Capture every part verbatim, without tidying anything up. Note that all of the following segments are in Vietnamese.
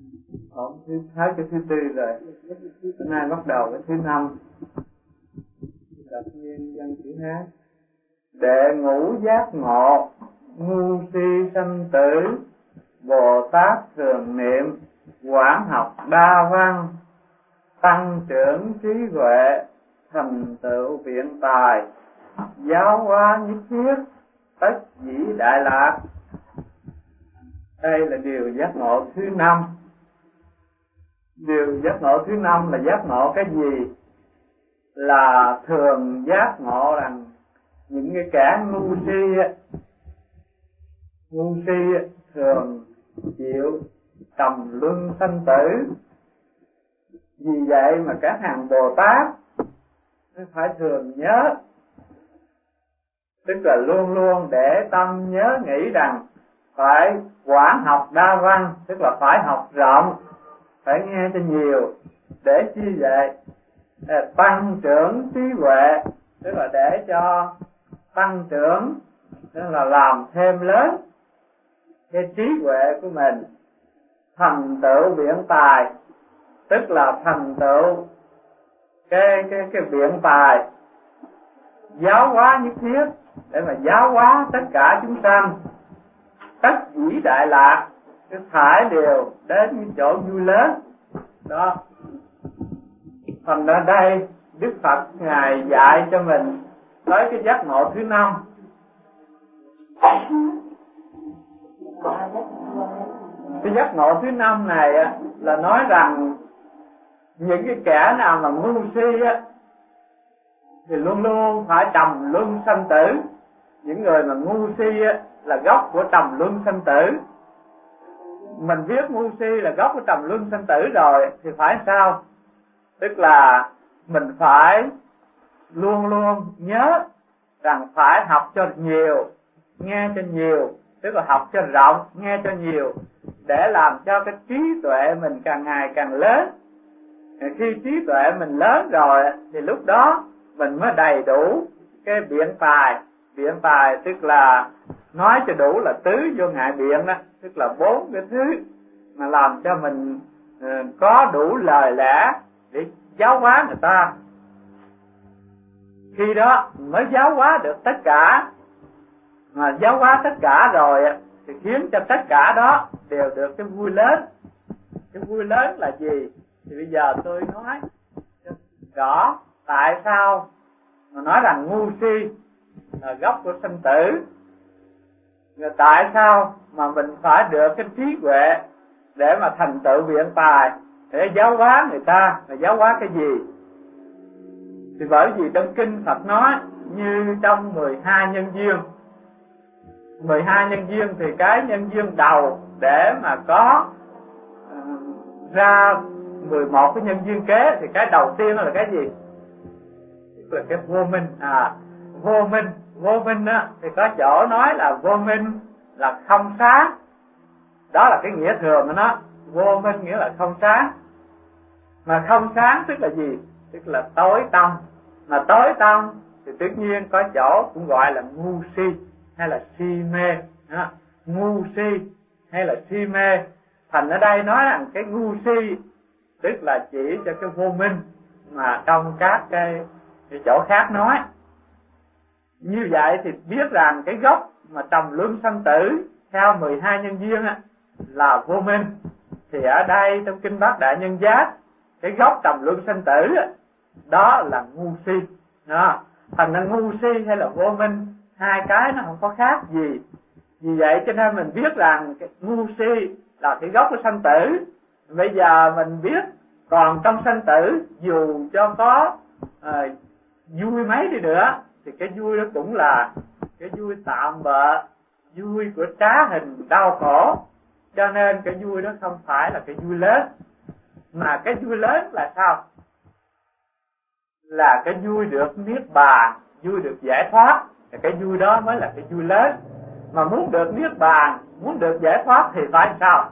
Hôm thứ hai cái thứ tư rồi, hôm nay bắt đầu cái thứ năm. Đọc nhiên dân chữ hát. Đệ ngũ giác ngộ, ngu si sanh tử, Bồ Tát thường niệm, quán học đa văn, tăng trưởng trí huệ, thành tựu biện tài, giáo hóa nhất thiết, tất dĩ đại lạc. Đây là điều giác ngộ thứ năm. Điều giác ngộ thứ năm là giác ngộ cái gì? Là thường giác ngộ rằng những cái kẻ ngu si ngu si thường chịu trầm luân sanh tử. Vì vậy mà các hàng Bồ Tát phải thường nhớ, tức là luôn luôn để tâm nhớ nghĩ rằng phải quán học đa văn, tức là phải học rộng, phải nghe cho nhiều. Để chi vậy? Để tăng trưởng trí huệ, tức là để cho tăng trưởng, tức là làm thêm lớn cái trí huệ của mình. Thành tựu biện tài, tức là thành tựu cái cái cái biện tài, giáo hóa nhất thiết, để mà giáo hóa tất cả chúng sanh, tất dĩ đại lạc, cái thải đều đến cái chỗ vui lớn đó. Thành ra đây Đức Phật ngài dạy cho mình tới cái giác ngộ thứ năm. Cái giác ngộ thứ năm này á, là nói rằng những cái kẻ nào mà ngu si á, thì luôn luôn phải trầm luân sanh tử. Những người mà ngu si á, là gốc của trầm luân sanh tử. Mình biết ngu si là gốc của trầm luân sanh tử rồi thì phải sao? Tức là mình phải luôn luôn nhớ rằng phải học cho nhiều, nghe cho nhiều, tức là học cho rộng, nghe cho nhiều, để làm cho cái trí tuệ mình càng ngày càng lớn. Khi trí tuệ mình lớn rồi thì lúc đó mình mới đầy đủ cái biện tài. Biện tài tức là nói cho đủ là tứ vô ngại biện đó, tức là bốn cái thứ mà làm cho mình uh, có đủ lời lẽ để giáo hóa người ta. Khi đó mới giáo hóa được tất cả. Mà giáo hóa tất cả rồi thì khiến cho tất cả đó đều được cái vui lớn. Cái vui lớn là gì? Thì bây giờ tôi nói rõ tại sao mà nói rằng ngu si là gốc của sanh tử. Rồi tại sao mà mình phải được cái trí huệ để mà thành tựu biện tài, để giáo hóa người ta. Là giáo hóa cái gì? Thì bởi vì trong kinh Phật nói, như trong mười hai nhân duyên, mười hai nhân duyên thì cái nhân duyên đầu để mà có uh, ra mười một cái nhân duyên kế, thì cái đầu tiên là cái gì? Tức là cái vô minh. À, vô minh, vô minh á, thì có chỗ nói là vô minh là không sáng. Đó là cái nghĩa thường của nó. Vô minh nghĩa là không sáng. Mà không sáng tức là gì? Tức là tối tăm. Mà tối tăm thì tất nhiên có chỗ cũng gọi là ngu si hay là si mê. Đó. Ngu si hay là si mê. Thành ở đây nói rằng cái ngu si tức là chỉ cho cái vô minh mà trong các cái, cái chỗ khác nói. Như vậy thì biết rằng cái gốc mà trầm luân sanh tử theo mười hai nhân duyên á, là vô minh. Thì ở đây trong kinh Bát Đại Nhân Giác, cái gốc trầm luân sanh tử á, đó là ngu si. Đó. Thành ra ngu si hay là vô minh, hai cái nó không có khác gì. Vì vậy cho nên mình biết rằng cái ngu si là cái gốc của sanh tử. Bây giờ mình biết, còn trong sanh tử dù cho có à, vui mấy đi nữa, thì cái vui đó cũng là cái vui tạm bợ, vui của trá hình đau khổ. Cho nên cái vui đó không phải là cái vui lớn. Mà cái vui lớn là sao? Là cái vui được niết bàn, vui được giải thoát. Thì cái vui đó mới là cái vui lớn. Mà muốn được niết bàn, muốn được giải thoát thì phải sao?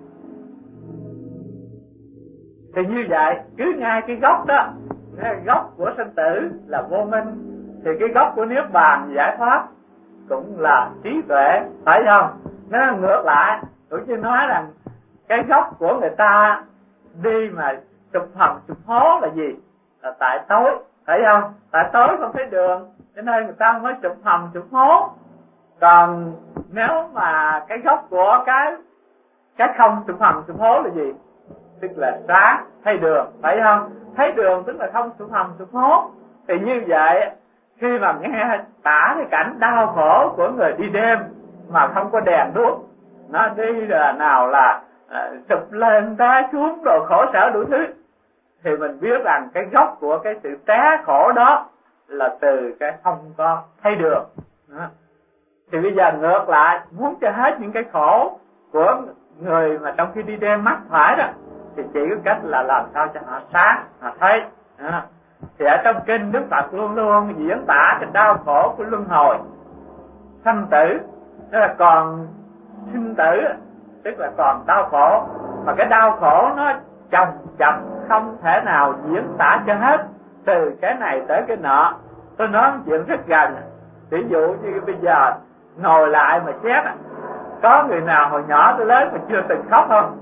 Thì như vậy, cứ ngay cái gốc đó, cái gốc của sanh tử là vô minh, thì cái gốc của niết bàn giải thoát cũng là trí tuệ, phải không? Nó ngược lại. Tôi chỉ nói rằng cái gốc của người ta đi mà sụp hầm sụp hố là gì? Là tại tối, thấy không? Tại tối không thấy đường, cho nên người ta mới sụp hầm sụp hố. Còn nếu mà cái gốc của cái cái không sụp hầm sụp hố là gì? Tức là sáng, thấy đường, phải không? Thấy đường tức là không sụp hầm sụp hố. Thì như vậy, khi mà nghe tả cái cảnh đau khổ của người đi đêm mà không có đèn đuốc, nó đi là nào là à, sụp lên té xuống đồ khổ sở đủ thứ, thì mình biết rằng cái gốc của cái sự té khổ đó là từ cái không có thấy đường đó. Thì bây giờ ngược lại, muốn cho hết những cái khổ của người mà trong khi đi đêm mắc phải đó, thì chỉ có cách là làm sao cho họ sáng, họ thấy đó. Thì ở trong kinh Đức Phật luôn luôn diễn tả cái đau khổ của luân hồi sanh tử, tức là còn sinh tử, tức là còn đau khổ, mà cái đau khổ nó chồng chập không thể nào diễn tả cho hết, từ cái này tới cái nọ. Tôi nói chuyện rất gần, ví dụ như bây giờ ngồi lại mà xét, có người nào hồi nhỏ tới lớn mà chưa từng khóc không?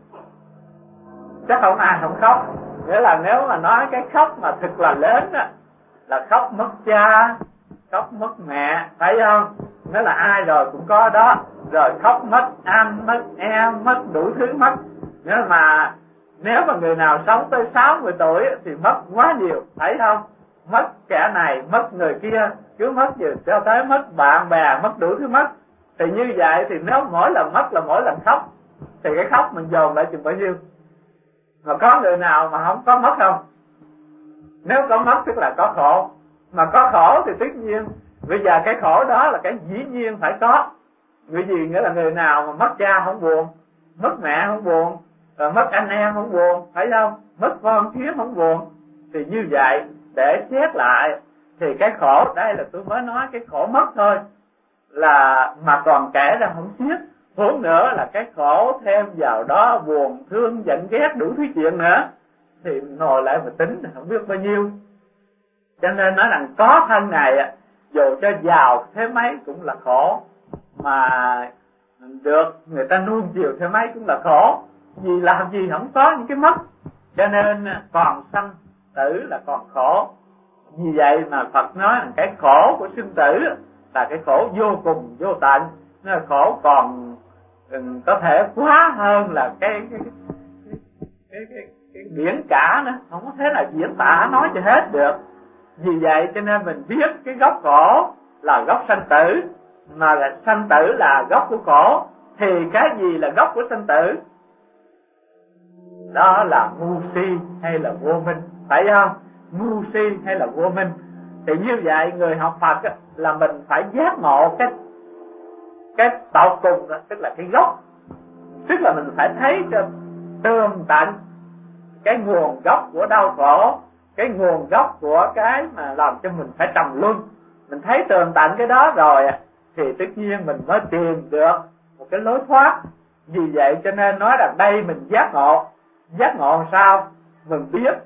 Chắc không ai không khóc. Nghĩa là nếu mà nói cái khóc mà thật là lớn đó, là khóc mất cha, khóc mất mẹ, phải không? Nghĩa là ai rồi cũng có đó. Rồi khóc mất anh, mất em, mất đủ thứ mất. Nghĩa mà nếu mà người nào sống tới sáu mươi tuổi thì mất quá nhiều, phải không? Mất kẻ này, mất người kia, cứ mất gì cho tới mất bạn bè, mất đủ thứ mất. Thì như vậy thì nếu mỗi lần mất là mỗi lần khóc, thì cái khóc mình dồn lại chừng bao nhiêu? Mà có người nào mà không có mất không? Nếu có mất tức là có khổ. Mà có khổ thì tất nhiên bây giờ cái khổ đó là cái dĩ nhiên phải có. Vì gì? Nghĩa là người nào mà mất cha không buồn, mất mẹ không buồn, rồi mất anh em không buồn, phải không? Mất con kiến không buồn. Thì như vậy để xét lại thì cái khổ, đây là tôi mới nói cái khổ mất thôi, là mà còn kể ra không xiết. Huống nữa là cái khổ thêm vào đó buồn, thương, giận, ghét đủ thứ chuyện nữa, thì ngồi lại mà tính thì không biết bao nhiêu. Cho nên nói rằng có thân này dù cho giàu thế mấy cũng là khổ, mà được người ta nuông chiều thế mấy cũng là khổ. Vì làm gì không có những cái mất, cho nên còn sanh tử là còn khổ. Vì vậy mà Phật nói rằng cái khổ của sinh tử là cái khổ vô cùng vô tận, nó là khổ còn có thể quá hơn là cái cái cái, cái, cái, cái biển cả nữa, không có thể nào diễn tả nói cho hết được. Vì vậy cho nên mình biết cái gốc khổ là gốc sanh tử, mà là sanh tử là gốc của khổ. Thì cái gì là gốc của sanh tử? Đó là ngu si hay là vô minh, phải không? Ngu si hay là vô minh. Thì như vậy người học Phật là mình phải giác ngộ cái cái tột cùng đó, tức là cái gốc, tức là mình phải thấy cho tường tận cái nguồn gốc của đau khổ, cái nguồn gốc của cái mà làm cho mình phải trầm luân. Mình thấy tường tận cái đó rồi thì tất nhiên mình mới tìm được một cái lối thoát. Vì vậy cho nên nói rằng đây mình giác ngộ. Giác ngộ sao? Mình biết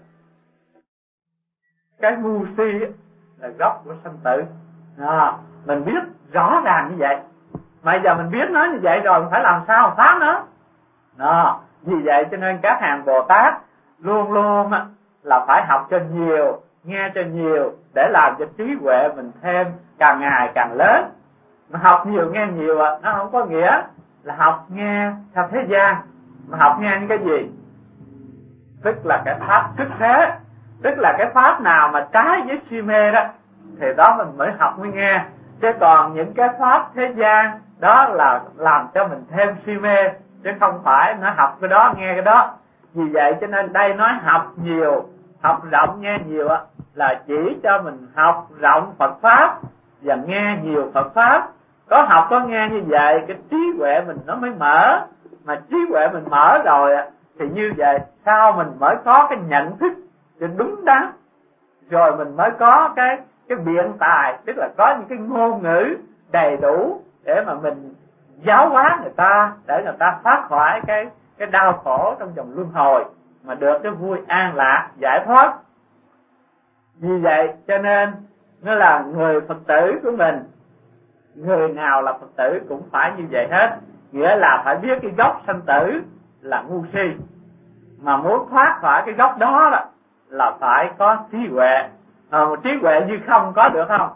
cái ngu si là gốc của sanh tử. À, mình biết rõ ràng như vậy. Mà giờ mình biết nó như vậy rồi, mình phải làm sao phá nó. Đó. Vì vậy cho nên các hàng Bồ Tát luôn luôn là phải học cho nhiều, nghe cho nhiều, để làm cho trí huệ mình thêm càng ngày càng lớn. Mà học nhiều nghe nhiều nó không có nghĩa là học nghe theo thế gian, mà học nghe những cái gì? Tức là cái pháp xuất thế, tức là cái pháp nào mà trái với si mê đó thì đó mình mới học mới nghe. Chứ còn những cái pháp thế gian đó là làm cho mình thêm si mê, chứ không phải nó học cái đó nghe cái đó. Vì vậy cho nên đây nói học nhiều, học rộng nghe nhiều là chỉ cho mình học rộng Phật pháp và nghe nhiều Phật pháp. Có học có nghe như vậy cái trí huệ mình nó mới mở. Mà trí huệ mình mở rồi thì như vậy sao mình mới có cái nhận thức cho đúng đắn, rồi mình mới có cái cái biện tài, tức là có những cái ngôn ngữ đầy đủ để mà mình giáo hóa người ta, để người ta thoát khỏi cái cái đau khổ trong vòng luân hồi, mà được cái vui an lạc giải thoát. Vì vậy cho nên nó là người Phật tử của mình, người nào là Phật tử cũng phải như vậy hết, nghĩa là phải biết cái gốc sanh tử là ngu si, mà muốn thoát khỏi cái gốc đó, đó là phải có trí huệ. À, một trí huệ như không có được không?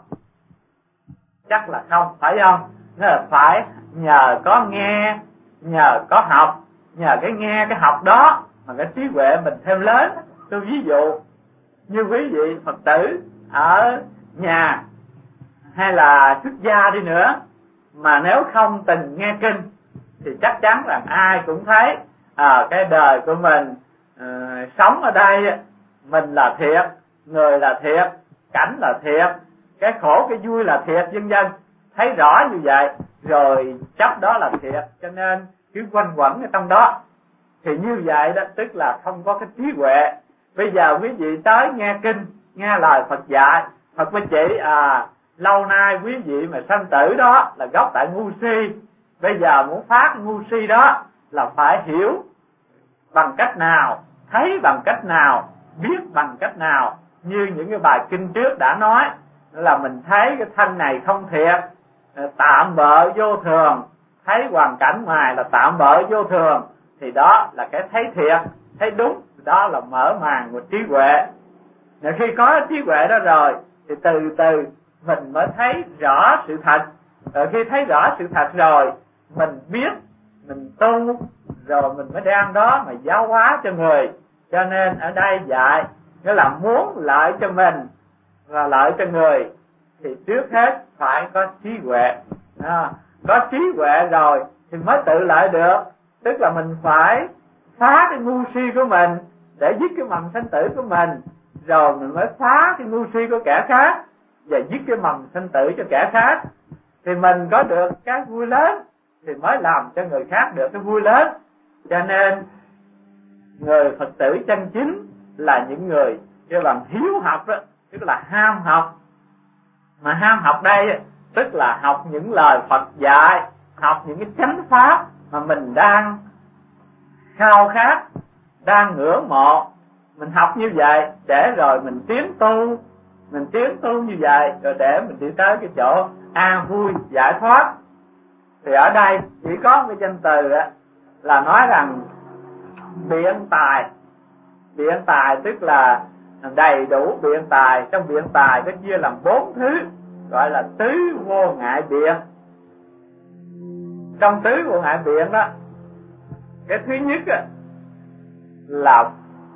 Chắc là không, phải không? Nên là phải nhờ có nghe, nhờ có học, nhờ cái nghe cái học đó mà cái trí huệ mình thêm lớn. Tôi ví dụ như quý vị Phật tử ở nhà hay là xuất gia đi nữa, mà nếu không từng nghe kinh thì chắc chắn rằng ai cũng thấy à, cái đời của mình à, sống ở đây mình là thiệt, người là thiệt, cảnh là thiệt, cái khổ cái vui là thiệt, vân vân. Thấy rõ như vậy rồi chấp đó là thiệt, cho nên cứ quanh quẩn ở trong đó. Thì như vậy đó tức là không có cái trí huệ. Bây giờ quý vị tới nghe kinh, nghe lời Phật dạy, Phật mới chỉ à lâu nay quý vị mà sanh tử đó là gốc tại ngu si. Bây giờ muốn phát ngu si đó là phải hiểu bằng cách nào, thấy bằng cách nào, biết bằng cách nào. Như những cái bài kinh trước đã nói là mình thấy cái thân này không thiệt, tạm bợ vô thường, thấy hoàn cảnh ngoài là tạm bợ vô thường, thì đó là cái thấy thiệt, thấy đúng, đó là mở màn của trí huệ. Nếu khi có trí huệ đó rồi thì từ từ mình mới thấy rõ sự thật. Rồi khi thấy rõ sự thật rồi mình biết, mình tu, rồi mình mới đem đó mà giáo hóa cho người. Cho nên ở đây dạy nghĩa là muốn lợi cho mình và lợi cho người thì trước hết phải có trí huệ. À, có trí huệ rồi thì mới tự lợi được. Tức là mình phải phá cái ngu si của mình để dứt cái mầm sanh tử của mình, rồi mình mới phá cái ngu si của kẻ khác và dứt cái mầm sanh tử cho kẻ khác. Thì mình có được cái vui lớn thì mới làm cho người khác được cái vui lớn. Cho nên người Phật tử chân chính là những người kêu bằng hiếu học đó, tức là ham học. Mà ham học đây tức là học những lời Phật dạy, học những cái chánh pháp mà mình đang khao khát, đang ngưỡng mộ. Mình học như vậy để rồi mình tiến tu, mình tiến tu như vậy rồi để mình đi tới cái chỗ an vui giải thoát. Thì ở đây chỉ có một cái danh từ á, là nói rằng biện tài. Biện tài tức là đầy đủ biện tài. Trong biện tài nó chia làm bốn thứ, gọi là tứ vô ngại biện. Trong tứ vô ngại biện đó, cái thứ nhất á, là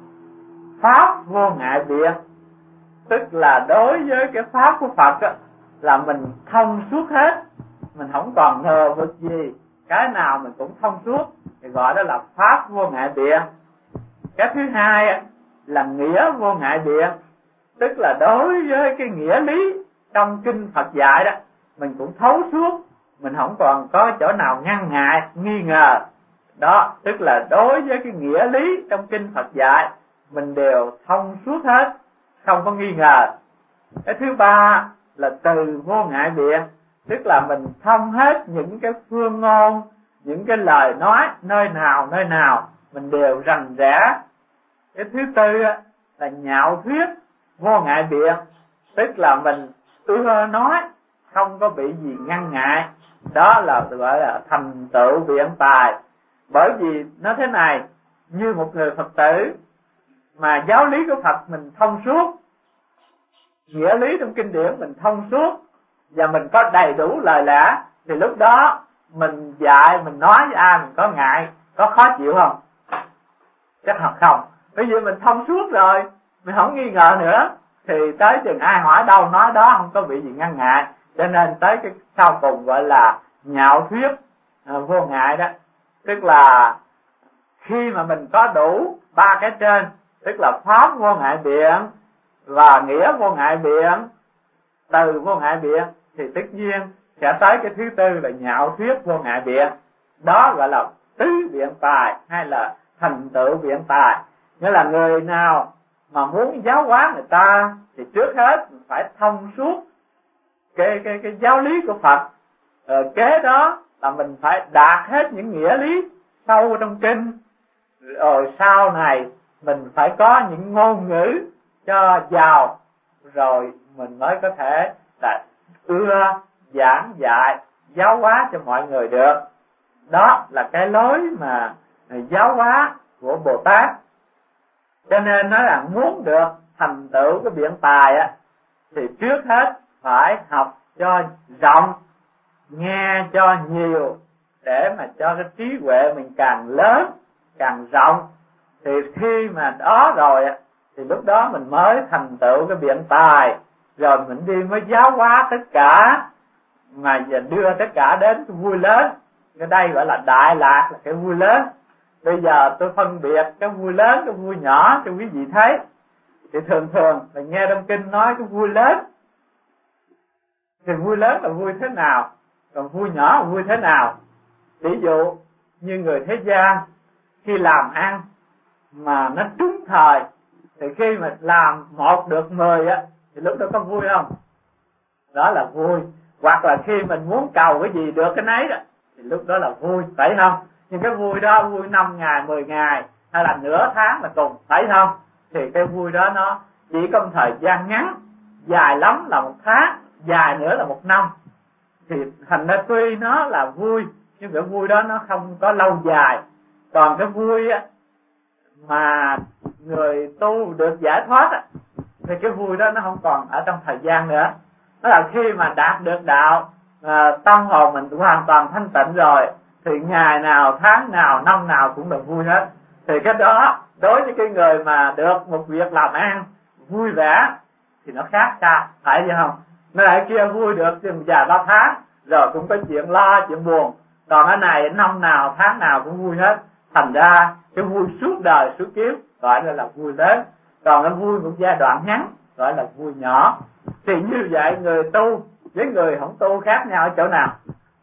pháp vô ngại biện. Tức là đối với cái pháp của Phật á, là mình thông suốt hết, mình không còn ngờ vực gì, cái nào mình cũng thông suốt, thì gọi đó là pháp vô ngại biện. Cái thứ hai á, là nghĩa vô ngại biện. Tức là đối với cái nghĩa lý trong kinh Phật dạy đó, mình cũng thấu suốt, mình không còn có chỗ nào ngăn ngại, nghi ngờ. Đó, tức là đối với cái nghĩa lý trong kinh Phật dạy, mình đều thông suốt hết, không có nghi ngờ. Cái thứ ba là từ vô ngại biện. Tức là mình thông hết những cái phương ngôn, những cái lời nói nơi nào nơi nào mình đều rành rẽ. Cái thứ tư là nhạo thuyết vô ngại biện. Tức là mình ưa nói, không có bị gì ngăn ngại. Đó là gọi là thành tựu biện tài. Bởi vì nó thế này, như một người Phật tử mà giáo lý của Phật mình thông suốt, nghĩa lý trong kinh điển mình thông suốt, và mình có đầy đủ lời lẽ, thì lúc đó mình dạy, mình nói với ai mình có ngại, có khó chịu không? Chắc là không. Bởi vì mình thông suốt rồi, mình không nghi ngờ nữa, thì tới chừng ai hỏi đâu nói đó, không có bị gì ngăn ngại. Cho nên tới cái sau cùng gọi là nhạo thuyết à, vô ngại đó. Tức là khi mà mình có đủ ba cái trên, tức là pháp vô ngại biện và nghĩa vô ngại biện, từ vô ngại biện, thì tất nhiên sẽ tới cái thứ tư là nhạo thuyết vô ngại biện. Đó gọi là tứ biện tài hay là thành tựu biện tài. Nghĩa là người nào mà muốn giáo hóa người ta thì trước hết phải thông suốt cái cái cái giáo lý của Phật. Rồi kế đó là mình phải đạt hết những nghĩa lý sâu trong kinh. Rồi sau này mình phải có những ngôn ngữ cho giàu, rồi mình mới có thể là ưa giảng dạy giáo hóa cho mọi người được. Đó là cái lối mà giáo hóa của Bồ Tát. Cho nên nói là muốn được thành tựu cái biện tài á, thì trước hết phải học cho rộng, nghe cho nhiều, để mà cho cái trí huệ mình càng lớn, càng rộng. Thì khi mà đó rồi á, thì lúc đó mình mới thành tựu cái biện tài, rồi mình đi mới giáo hóa tất cả, mà giờ đưa tất cả đến cái vui lớn. Cái đây gọi là đại lạc, là cái vui lớn. Bây giờ tôi phân biệt cái vui lớn, cái vui nhỏ cho quý vị thấy. Thì thường thường mình nghe trong kinh nói cái vui lớn, thì vui lớn là vui thế nào, còn vui nhỏ là vui thế nào. Ví dụ như người thế gian khi làm ăn mà nó trúng thời, thì khi mà làm một được mười á, thì lúc đó có vui không? Đó là vui. Hoặc là khi mình muốn cầu cái gì được cái nấy đó, thì lúc đó là vui, phải không? Nhưng cái vui đó vui năm ngày, mười ngày hay là nửa tháng là cùng, phải không? Thì cái vui đó nó chỉ có một thời gian ngắn, dài lắm là một tháng, dài nữa là một năm. Thì thành ra tuy nó là vui, nhưng cái vui đó nó không có lâu dài. Còn cái vui á mà người tu được giải thoát á, thì cái vui đó nó không còn ở trong thời gian nữa. Đó là khi mà đạt được đạo, à, tâm hồn mình hoàn toàn thanh tịnh rồi, thì ngày nào, tháng nào, năm nào cũng là vui hết. Thì cái đó đối với cái người mà được một việc làm ăn vui vẻ thì nó khác sao, phải chứ không? Nó lại kia vui được chừng vài ba tháng rồi cũng có chuyện lo, chuyện buồn. Còn cái này năm nào, tháng nào cũng vui hết. Thành ra cái vui suốt đời, suốt kiếp gọi là, là vui lớn. Còn cái vui một giai đoạn ngắn gọi là vui nhỏ. Thì như vậy người tu với người không tu khác nhau ở chỗ nào?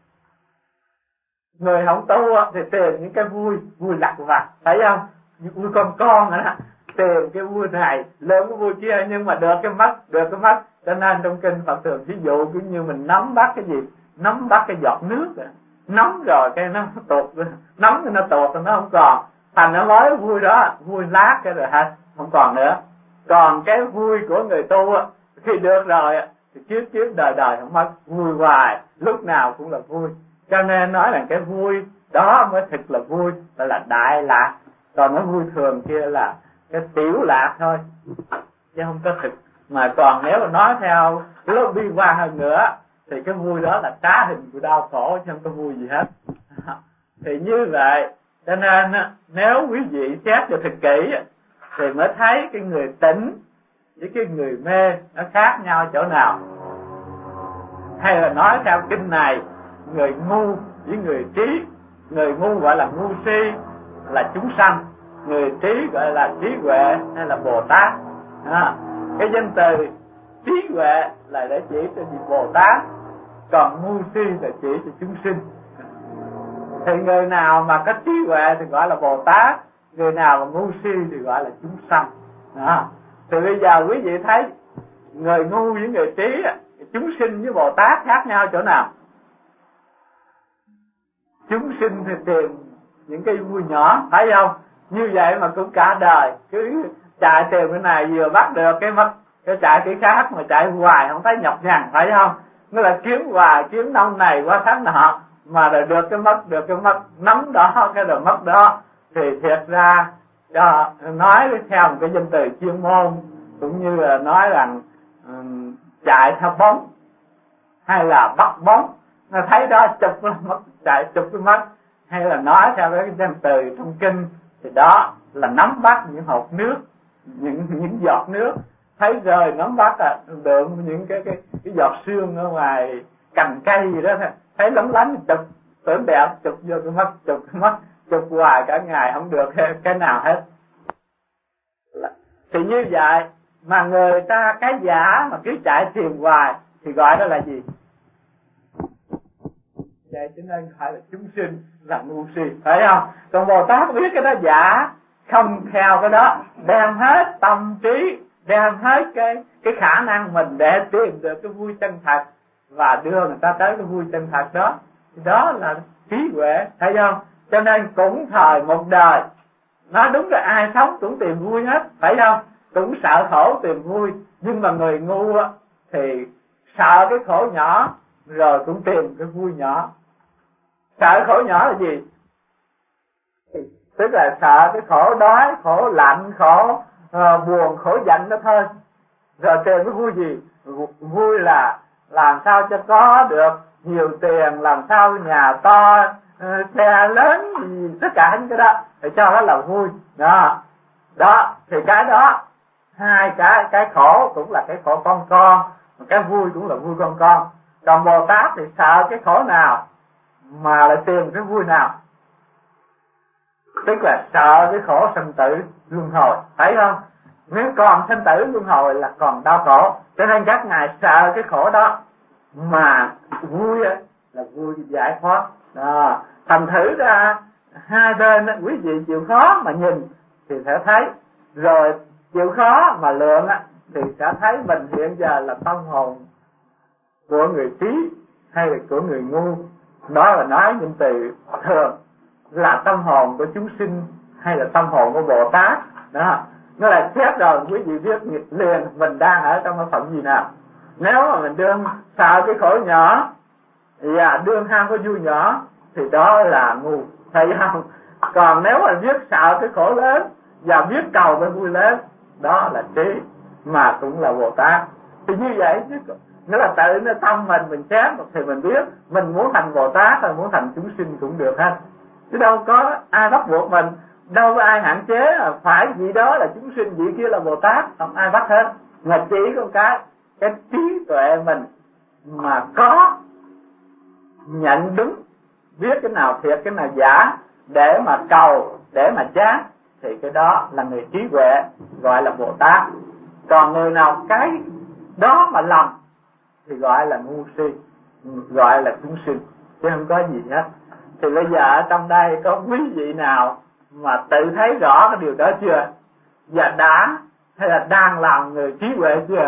Người không tu thì tìm những cái vui, vui lặt vặt, thấy không? Như vui con con đó, tìm cái vui này, lớn cái vui kia, nhưng mà được cái mất, được cái mất. Cho nên trong kinh Phật thường ví dụ cứ như mình nắm bắt cái gì, nắm bắt cái giọt nước rồi, nắm rồi cái nó tuột, nắm cái nó tuột rồi nó không còn. Thành nó mới vui đó, vui lát cái rồi hết, không còn nữa. Còn cái vui của người tu khi được rồi thì kiếp kiếp đời đời không mất, vui hoài, lúc nào cũng là vui. Cho nên nói là cái vui đó mới thực là vui, gọi là đại lạc. Còn cái vui thường kia là cái tiểu lạc thôi, chứ không có thực. Mà còn nếu mà nói theo nó bi quan hơn nữa, thì cái vui đó là trá hình của đau khổ, chứ không có vui gì hết. Thì như vậy, cho nên nếu quý vị xét cho thật kỹ thì mới thấy cái người tỉnh với cái người mê nó khác nhau chỗ nào. Hay là nói theo kinh này, người ngu với người trí. Người ngu gọi là ngu si, là chúng sanh. Người trí gọi là trí huệ hay là Bồ Tát. À, cái danh từ trí huệ là để chỉ cho vị Bồ Tát, còn ngu si là chỉ cho chúng sinh. Thì người nào mà có trí huệ thì gọi là Bồ Tát, người nào mà ngu si thì gọi là chúng sanh. À, thì bây giờ quý vị thấy người ngu với người trí, chúng sinh với Bồ Tát khác nhau chỗ nào? Chúng sinh thì tìm những cái vui nhỏ, phải không? Như vậy mà cũng cả đời cứ chạy tìm cái này, vừa bắt được cái mất, cái chạy cái khác, mà chạy hoài không thấy nhọc nhằn, phải không? Nó là kiếm hoài, kiếm năm này qua tháng nọ, mà rồi được cái mất, được cái mất, nắm đó cái rồi mất đó. Thì thiệt ra cho nói theo một cái danh từ chuyên môn, cũng như là nói rằng um, chạy theo bóng hay là bắt bóng, nó thấy đó chụp nó mất, chạy chụp cái mất. Hay là nói theo cái danh từ trong kinh thì đó là nắm bắt những hột nước, những những giọt nước, thấy rơi nắm bắt à, được những cái cái cái giọt sương ở ngoài cành cây gì đó, thấy lấm lánh chụp, tưởng đẹp chụp vô cái mắt, chụp cái mắt, chụp hoài cả ngày không được cái nào hết. Thì như vậy mà người ta cái giả mà cứ chạy tìm hoài thì gọi đó là gì? Vậy cho nên gọi là chúng sinh, là ngu si, phải không? Còn Bồ Tát biết cái đó giả, không theo cái đó, đem hết tâm trí, đem hết cái cái khả năng mình để tìm được cái vui chân thật và đưa người ta tới cái vui chân thật đó. Đó là trí huệ, thấy không? Cho nên cũng thời một đời, nói đúng là ai sống cũng tìm vui hết, phải không? Cũng sợ khổ tìm vui, nhưng mà người ngu á thì sợ cái khổ nhỏ rồi cũng tìm cái vui nhỏ. Sợ khổ nhỏ là gì? tức là sợ cái khổ đói, khổ lạnh, khổ uh, buồn, khổ giận đó thôi. Rồi tìm cái vui gì? Vui là làm sao cho có được nhiều tiền, làm sao nhà to, uh, xe lớn, tất cả những cái đó để cho nó là vui. Đó, đó thì cái đó, hai cái cái khổ cũng là cái khổ con con, cái vui cũng là vui con con. Còn Bồ Tát thì sợ cái khổ nào mà lại tìm cái vui nào? Tức là sợ cái khổ sanh tử luân hồi, thấy không? Nếu còn sanh tử luân hồi là còn đau khổ, cho nên các ngài sợ cái khổ đó, mà vui là vui giải thoát. Đó. Thành thử ra hai bên quý vị chịu khó mà nhìn thì sẽ thấy, rồi chịu khó mà lượng thì sẽ thấy mình hiện giờ là tâm hồn của người trí hay là của người ngu. Đó là nói những từ thường, là tâm hồn của chúng sinh hay là tâm hồn của Bồ Tát. Đó, nó là xét rồi quý vị biết liền mình đang ở trong cái phận gì nào. Nếu mà mình đương sợ cái khổ nhỏ và đương ham cái vui nhỏ thì đó là ngu, thấy không? Còn nếu mà biết sợ cái khổ lớn và biết cầu cái vui lớn, đó là trí, mà cũng là Bồ Tát. Thì như vậy chứ, nghĩa là tự nó tâm mình mình xét thì mình biết mình muốn thành Bồ Tát hay muốn thành chúng sinh cũng được hết, chứ đâu có ai bắt buộc mình, đâu có ai hạn chế là phải vị đó là chúng sinh, vị kia là Bồ Tát, không ai bắt hết. Mà chỉ có cái cái trí tuệ mình mà có nhận đúng, biết cái nào thiệt cái nào giả để mà cầu, để mà chán, thì cái đó là người trí huệ, gọi là Bồ Tát. Còn người nào cái đó mà lầm thì gọi là ngu si, gọi là chúng sinh, chứ không có gì hết. Thì bây giờ ở trong đây có quý vị nào mà tự thấy rõ cái điều đó chưa, và đã hay là đang làm người trí huệ chưa?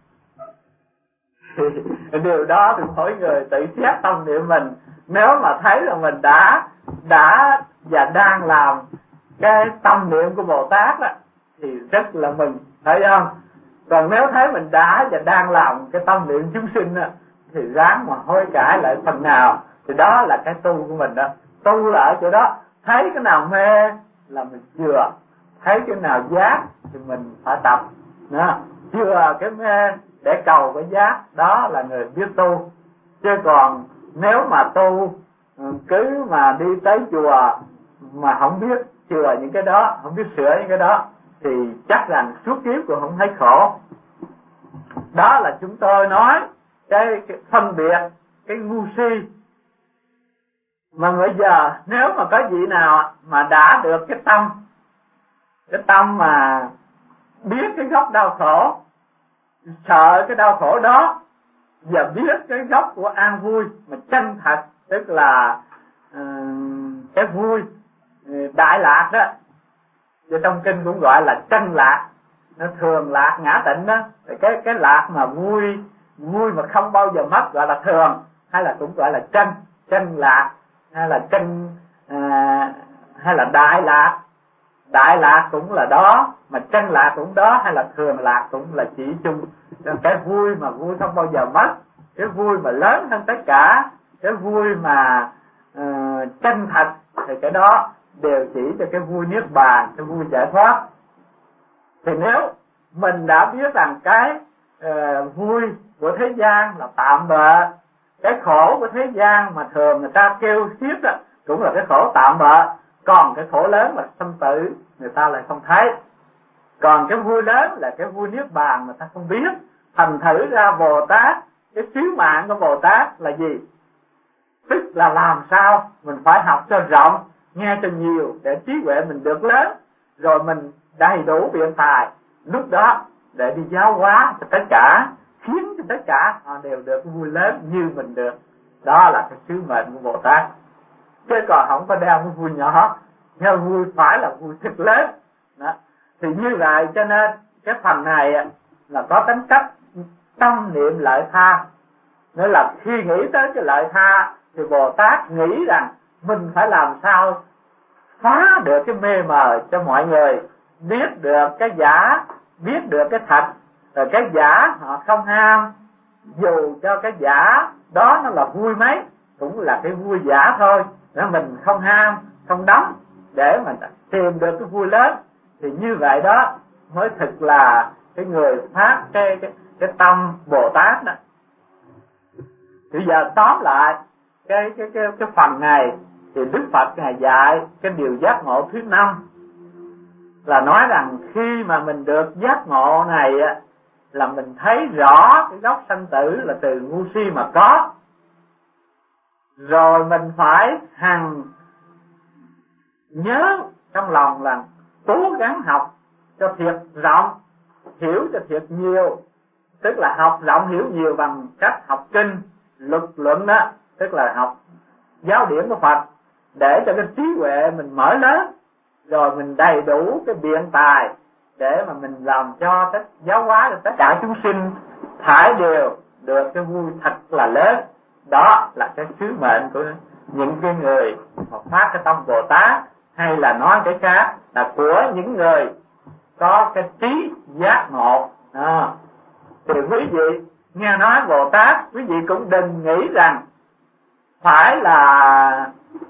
Điều đó thì mỗi người tự xét tâm niệm mình. Nếu mà thấy là mình đã đã và đang làm cái tâm niệm của Bồ Tát đó, thì rất là mừng, thấy không? Còn nếu thấy mình đã và đang làm cái tâm niệm chúng sinh đó, thì ráng mà hối cải lại phần nào, thì đó là cái tu của mình đó. Tu là ở chỗ đó, thấy cái nào mê là mình chừa, thấy cái nào giác thì mình phải tập đó. Chừa cái mê để cầu cái giác, đó là người biết tu. Chứ còn nếu mà tu cứ mà đi tới chùa mà không biết chừa những cái đó, không biết sửa những cái đó, thì chắc rằng suốt kiếp cũng không thấy khổ. Đó là chúng tôi nói cái, cái phân biệt cái ngu si. Mà bây giờ nếu mà có vị nào mà đã được cái tâm, cái tâm mà biết cái gốc đau khổ, sợ cái đau khổ đó, và biết cái gốc của an vui mà chân thật, tức là uh, cái vui đại lạc đó, và trong kinh cũng gọi là chân lạc, nó thường lạc ngã tịnh đó. Cái cái lạc mà vui vui mà không bao giờ mất gọi là thường, hay là cũng gọi là chân chân lạc, hay là chân à, hay là đại lạc. Đại lạc cũng là đó, mà chân lạc cũng đó, hay là thường lạc cũng là chỉ chung. Cái vui mà vui không bao giờ mất, cái vui mà lớn hơn tất cả, cái vui mà uh, chân thật, thì cái đó đều chỉ cho cái vui niết bàn, cái vui giải thoát. Thì nếu mình đã biết rằng cái uh, vui của thế gian là tạm bợ, cái khổ của thế gian mà thường người ta kêu xiết đó cũng là cái khổ tạm bợ, còn cái khổ lớn là sanh tử người ta lại không thấy. Còn cái vui lớn là cái vui niết bàn người ta không biết. Thành thử ra Bồ Tát, cái sứ mạng của Bồ Tát là gì? Tức là làm sao mình phải học cho rộng, nghe cho nhiều để trí huệ mình được lớn, rồi mình đầy đủ biện tài, lúc đó để đi giáo hóa cho tất cả, khiến cho tất cả họ đều được cái vui lớn như mình được. Đó là cái sứ mệnh của Bồ Tát. Chứ còn không có đeo cái vui nhỏ, nghe vui phải là vui thật lớn đó. Thì như vậy cho nên cái phần này là có tính cách tâm niệm lợi tha. Nghĩa là khi nghĩ tới cái lợi tha thì Bồ Tát nghĩ rằng mình phải làm sao phá được cái mê mờ cho mọi người, biết được cái giả, biết được cái thật. Rồi cái giả họ không ham, dù cho cái giả đó nó là vui mấy cũng là cái vui giả thôi, nếu mình không ham, không đắm, để mà tìm được cái vui lớn, thì như vậy đó mới thực là cái người phát cái cái, cái tâm Bồ Tát đó. Bây giờ tóm lại cái cái cái cái phần này thì Đức Phật ngài dạy cái điều giác ngộ thứ năm là nói rằng khi mà mình được giác ngộ này á, là mình thấy rõ cái gốc sanh tử là từ ngu si mà có, rồi mình phải hằng nhớ trong lòng là cố gắng học cho thiệt rộng, hiểu cho thiệt nhiều, tức là học rộng hiểu nhiều bằng cách học kinh luật luận đó, tức là học giáo điển của Phật, để cho cái trí huệ mình mở lớn, rồi mình đầy đủ cái biện tài để mà mình làm cho tất giáo hóa cho tất cả chúng sinh thải đều được cái vui thật là lớn. Đó là cái sứ mệnh của những cái người mà phát cái tâm Bồ Tát, hay là nói cái khác là của những người có cái trí giác ngộ. À, thì quý vị nghe nói Bồ Tát, quý vị cũng đừng nghĩ rằng phải là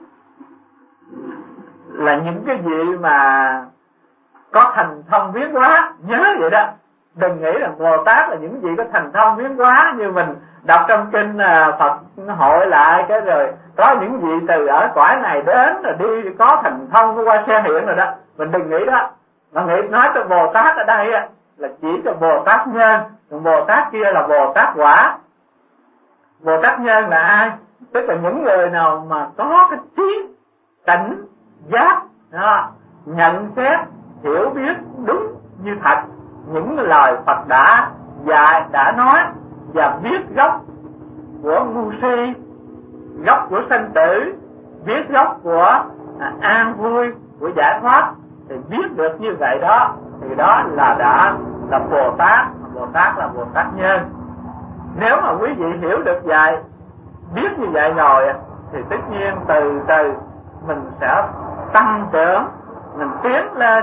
là những cái gì mà có thành thông biến hóa, nhớ vậy đó. Đừng nghĩ rằng Bồ Tát là những gì có thành thông biến hóa như mình đọc trong kinh Phật hội lại cái rồi có những vị từ ở cõi này đến rồi đi có thành thông có qua xe hiện rồi đó. Mình đừng nghĩ đó, mà nghĩ nói cho Bồ Tát ở đây là chỉ cho Bồ Tát nhân, còn Bồ Tát kia là Bồ Tát quả. Bồ Tát nhân là ai? Tức là những người nào mà có cái trí tỉnh giác đó, nhận xét hiểu biết đúng như thật những lời Phật đã dạy đã nói, và biết gốc của ngu si, gốc của sanh tử, biết gốc của à, an vui, của giải thoát, thì biết được như vậy đó thì đó là đã là Bồ Tát. Bồ Tát là Bồ Tát nhân. Nếu mà quý vị hiểu được vậy, biết như vậy rồi thì tất nhiên từ từ mình sẽ tăng trưởng, mình tiến lên,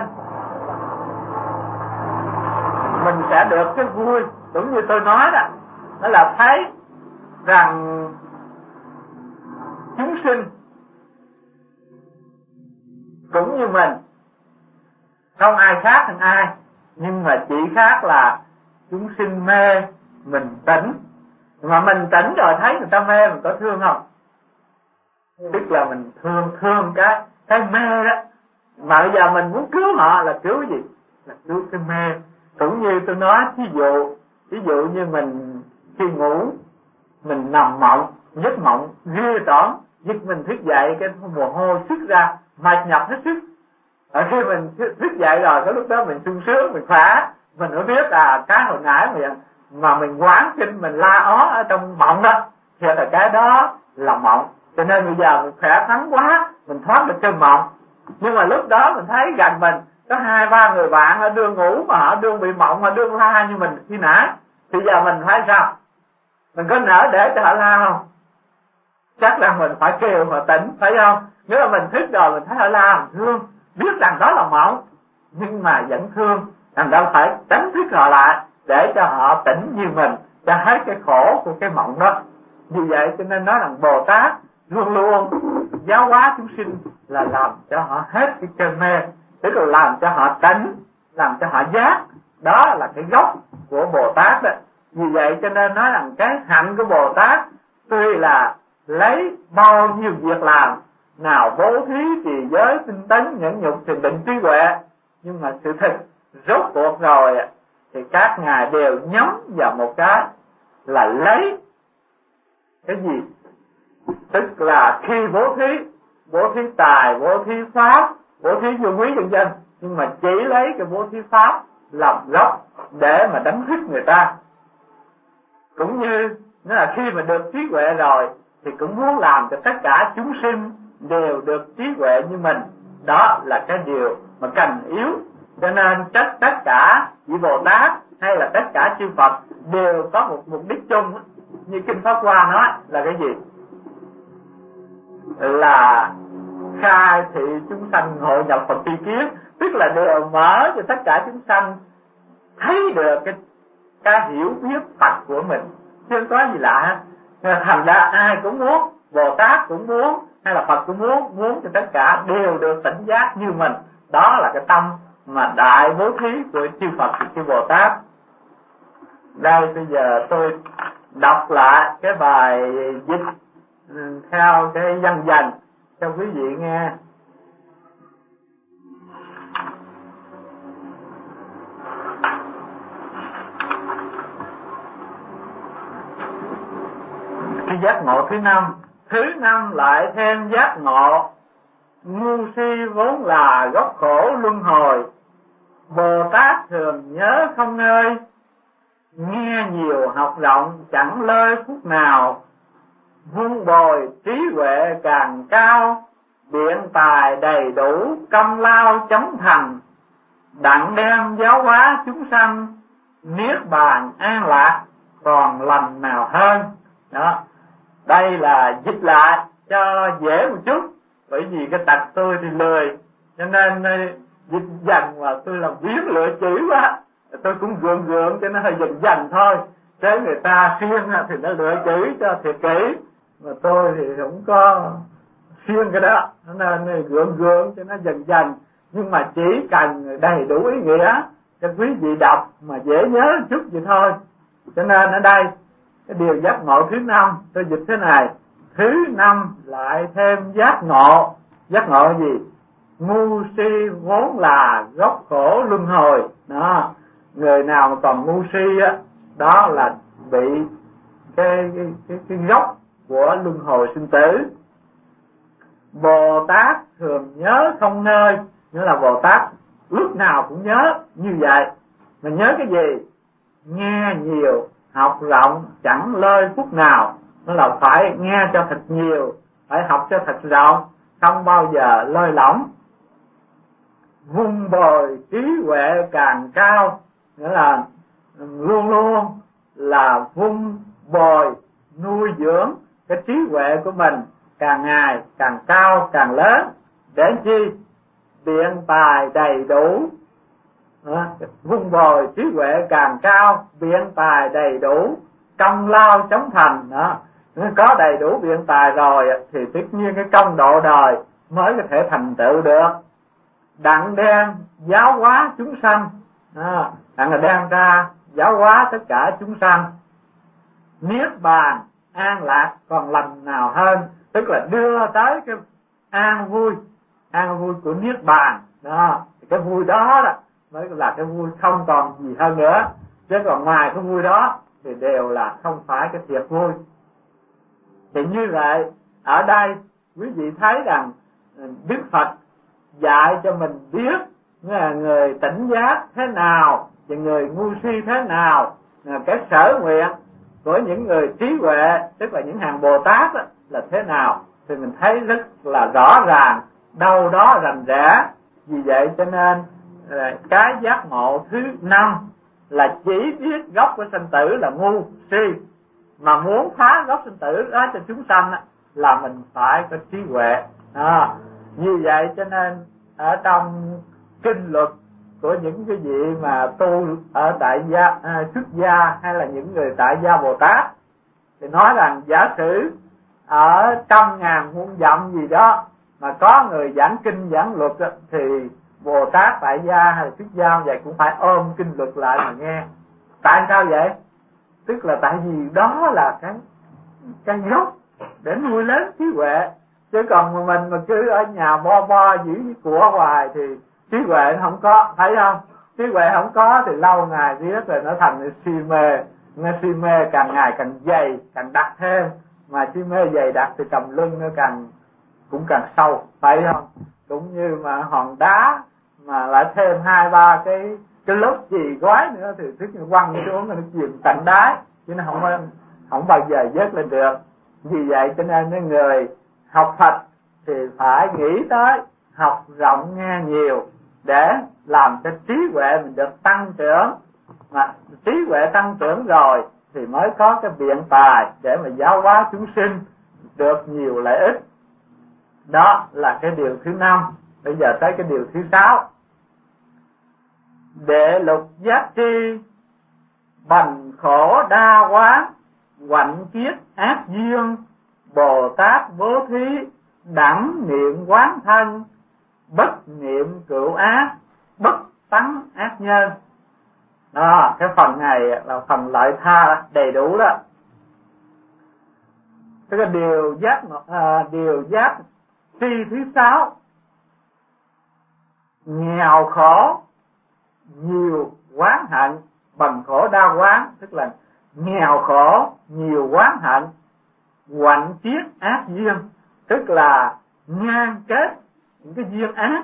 mình sẽ được cái vui. Cũng như tôi nói đó, đó là thấy rằng chúng sinh cũng như mình, không ai khác hơn ai, nhưng mà chỉ khác là chúng sinh mê, mình tỉnh. Mà mình tỉnh rồi thấy người ta mê, mình có thương không? Tức là mình thương thương cái cái mê đó. Mà bây giờ mình muốn cứu họ là cứu gì? Là cứu cái mê. Cũng như tôi nói ví dụ, ví dụ như mình khi ngủ, mình nằm mộng, giấc mộng ghê tởm, giật mình thức dậy cái mồ hôi xuất ra, mệt nhọc hết sức. Ở khi mình thức dậy rồi, cái lúc đó mình sung sướng, mình khỏe, mình mới biết là cái hồi nãy mà mà mình quán kinh, mình la ó ở trong mộng đó, thì là cái đó là mộng. Cho nên bây giờ mình khỏe khoắn quá, mình thoát được cơn mộng. Nhưng mà lúc đó mình thấy gần mình có hai ba người bạn ở đương ngủ mà họ đương bị mộng, mà đương la như mình khi nãy, thì giờ mình phải sao? Mình có nỡ để cho họ la không? Chắc là mình phải kêu họ tỉnh, phải không? Nếu mà mình thức rồi mình thấy họ la, mình thương, biết rằng đó là mộng, nhưng mà vẫn thương, thành ra phải đánh thức họ lại để cho họ tỉnh như mình, cho hết cái khổ của cái mộng đó. Như vậy cho nên nói rằng Bồ Tát luôn luôn giáo hóa chúng sinh là làm cho họ hết cái cơn mê, tức là làm cho họ tỉnh, làm cho họ giác. Đó là cái gốc của Bồ Tát đó. Vì vậy cho nên nói rằng cái hạnh của Bồ Tát tuy là lấy bao nhiêu việc làm, nào bố thí, trì giới, tinh tấn, nhẫn nhục, thiền định, trí huệ, nhưng mà sự thật rốt cuộc rồi thì các ngài đều nhắm vào một cái là lấy cái gì? Tức là khi bố thí, bố thí tài, bố thí pháp, bố thí vô quý dân dân, nhưng mà chỉ lấy cái bố thí pháp làm gốc để mà đánh thức người ta. Cũng như nó là khi mà được trí huệ rồi thì cũng muốn làm cho tất cả chúng sinh đều được trí huệ như mình. Đó là cái điều mà cần yếu. Cho nên tất tất cả vị Bồ Tát hay là tất cả chư Phật đều có một mục đích chung. Như Kinh Pháp Hoa nói là cái gì? Là khai thị chúng sanh hội nhập Phật tri kiến, tức là đều mở cho tất cả chúng sanh thấy được cái cái hiểu biết Phật của mình, chứ không có gì lạ. Thành ra ai cũng muốn, Bồ Tát cũng muốn, hay là Phật cũng muốn muốn cho tất cả đều được tỉnh giác như mình. Đó là cái tâm mà đại bố thí của chư Phật chư Bồ Tát. Đây bây giờ tôi đọc lại cái bài dịch theo cái văn dần cho quý vị nghe. Cái giác ngộ thứ năm. Thứ năm lại thêm giác ngộ. Ngu si vốn là gốc khổ luân hồi. Bồ Tát thường nhớ không ngơi. Nghe nhiều học rộng chẳng lơi phút nào. Vun bồi trí huệ càng cao. Biện tài đầy đủ công lao chóng thành. Đặng đem giáo hóa chúng sanh. Niết bàn an lạc còn lành nào hơn. Đó. Đây là dịch lại cho dễ một chút. Bởi vì cái tật tôi thì lười, cho nên dịch dần mà tôi làm biếng lựa chữ quá, tôi cũng gượng gượng cho nó hơi dần dần thôi. Thế người ta siêng thì nó lựa chữ cho thiệt kỹ, mà tôi thì không có siêng cái đó, nên gượng gượng cho nó dần dần. Nhưng mà chỉ cần đầy đủ ý nghĩa cho quý vị đọc mà dễ nhớ một chút vậy thôi. Cho nên ở đây cái điều giác ngộ thứ năm tôi dịch thế này. Thứ năm lại thêm giác ngộ. Giác ngộ gì? Ngu si vốn là gốc khổ luân hồi. Đó. Người nào mà còn ngu si á, đó là bị cái, cái, cái, cái gốc của luân hồi sinh tử. Bồ Tát thường nhớ không nơi. Nghĩa là Bồ Tát lúc nào cũng nhớ như vậy. Mà nhớ cái gì? Nghe nhiều học rộng chẳng lơi phút nào. Nó là phải nghe cho thật nhiều, phải học cho thật rộng, không bao giờ lơi lỏng. Vun bồi trí huệ càng cao. Nghĩa là luôn luôn là vun bồi nuôi dưỡng cái trí huệ của mình càng ngày càng cao càng lớn. Để chi? Biện tài đầy đủ. Vun bồi trí huệ càng cao, biện tài đầy đủ, công lao chóng thành. Đó. Có đầy đủ biện tài rồi thì tất nhiên cái công độ đời mới có thể thành tựu được. Đặng đem giáo hóa chúng sanh. Đó. Đặng là đem ra giáo hóa tất cả chúng sanh. Niết bàn an lạc còn lành nào hơn. Tức là đưa tới cái an vui, an vui của Niết bàn. Đó. Cái vui đó đó mới là cái vui, không còn gì hơn nữa. Chứ còn ngoài cái vui đó thì đều là không phải cái thiệt vui. Thì như vậy ở đây quý vị thấy rằng Đức Phật dạy cho mình biết là người tỉnh giác thế nào và người ngu si thế nào. Cái sở nguyện của những người trí huệ, tức là những hàng Bồ Tát đó, là thế nào thì mình thấy rất là rõ ràng, đâu đó rành rẽ. Vì vậy cho nên cái giác ngộ thứ năm là chỉ biết gốc của sinh tử là ngu si, mà muốn phá gốc sinh tử đó cho chúng sanh là mình phải có trí huệ. À, như vậy cho nên ở trong kinh luật của những cái vị mà tu ở tại gia à, xuất gia hay là những người tại gia Bồ Tát thì nói rằng giả sử ở trăm ngàn muôn dặm gì đó mà có người giảng kinh giảng luật thì Bồ Tát tại gia hay là xuất gia vậy cũng phải ôm kinh luật lại mà nghe. Tại sao vậy? Tức là tại vì đó là cái cái gốc để nuôi lớn trí huệ. Chứ còn mà mình mà cứ ở nhà bo bo giữ của hoài thì trí huệ nó không có, thấy không? Trí huệ không có thì lâu ngày riết rồi nó thành si mê. Nó si mê càng ngày càng dày, càng đặc thêm. Mà si mê dày đặc thì cầm lưng nó càng cũng càng sâu, phải không? Cũng như mà hòn đá mà lại thêm hai ba cái cái lớp chì gói nữa thì tức là quăng xuống nó chìm tận đáy, chứ nó không không bao giờ vớt lên được. Vì vậy cho nên cái người học Phật thì phải nghĩ tới học rộng nghe nhiều để làm cho trí huệ mình được tăng trưởng. Mà trí huệ tăng trưởng rồi thì mới có cái biện tài để mà giáo hóa chúng sinh được nhiều lợi ích. Đó là cái điều thứ năm. Bây giờ tới cái điều thứ sáu. Đệ lục giác tri bành khổ đa quán, hoạnh kiết ác duyên, Bồ Tát bố thí đẳng niệm quán thân, bất niệm cựu ác, bất tánh ác nhân. Đó, cái phần này là phần lợi tha đầy đủ đó. Cái điều giác à, điều giác tri thứ sáu, nghèo khổ nhiều oán hận bằng khổ đa quán, tức là nghèo khổ nhiều oán hận, hoạnh chiết ác duyên, tức là ngang kết những cái duyên ác.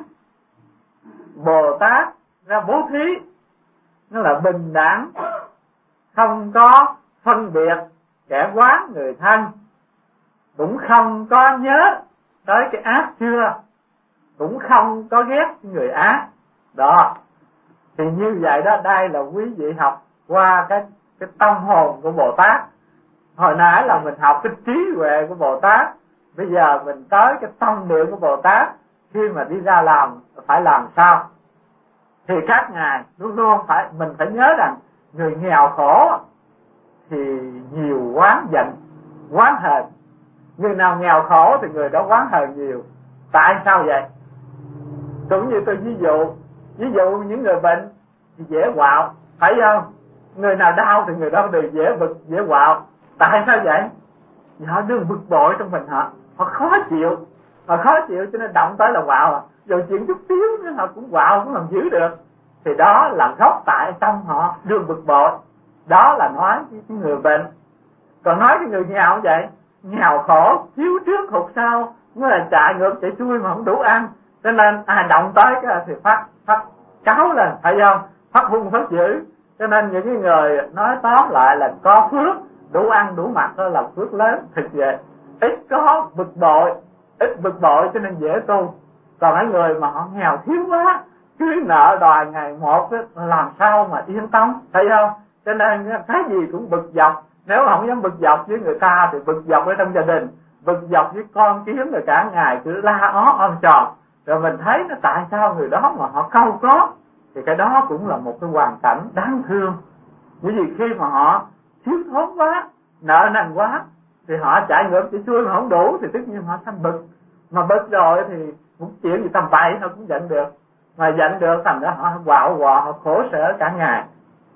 Bồ Tát ra bố thí, nó là bình đẳng, không có phân biệt kẻ quán người thân, cũng không có nhớ tới cái ác chưa, cũng không có ghét người ác. Đó, thì như vậy đó, đây là quý vị học qua cái cái tâm hồn của Bồ Tát. Hồi nãy là mình học cái trí huệ của Bồ Tát, bây giờ mình tới cái tâm niệm của Bồ Tát. Khi mà đi ra làm phải làm sao thì các ngài luôn luôn phải mình phải nhớ rằng người nghèo khổ thì nhiều oán giận, oán hờn. Người nào nghèo khổ thì người đó oán hờn nhiều. Tại sao vậy? Cũng như tôi ví dụ, ví dụ những người bệnh thì dễ quạo, phải không? Người nào đau thì người đó đều dễ bực, dễ quạo. Tại sao vậy? Vì họ đương bực bội trong mình, họ họ khó chịu, họ khó chịu cho nên động tới là quạo à. Rồi chuyện chút xíu nữa họ cũng quạo, cũng làm giữ được. Thì đó là gốc tại trong họ đương bực bội. Đó là nói với cái người bệnh. Còn nói cái người nghèo vậy, nghèo khổ, thiếu trước hụt sau, nó là chạy ngược chạy xuôi mà không đủ ăn. Cho nên ai động tới cái thì phát phát cáo lên, phải không? Phát hung phát dữ. Cho nên những cái người nói tóm lại là có phước, đủ ăn đủ mặc đó là phước lớn. Thực vậy, ít có bực bội, ít bực bội cho nên dễ tu. Còn cái người mà họ nghèo thiếu quá, cưới nợ đòi ngày một đó, làm sao mà yên tâm, thấy không? Cho nên cái gì cũng bực dọc. Nếu không dám bực dọc với người ta thì bực dọc ở trong gia đình, bực dọc với con kiếm, rồi cả ngày cứ la ó om tròn. Rồi mình thấy nó tại sao người đó mà họ câu có, thì cái đó cũng là một cái hoàn cảnh đáng thương. Bởi vì khi mà họ thiếu thốn quá, nợ nần quá, thì họ chạy ngược chạy xuôi mà không đủ, thì tất nhiên họ thành bực. Mà bực rồi thì một chuyện gì tầm bậy họ cũng giận được. Mà giận được thành ra họ quạo quọ, họ khổ sở cả ngày.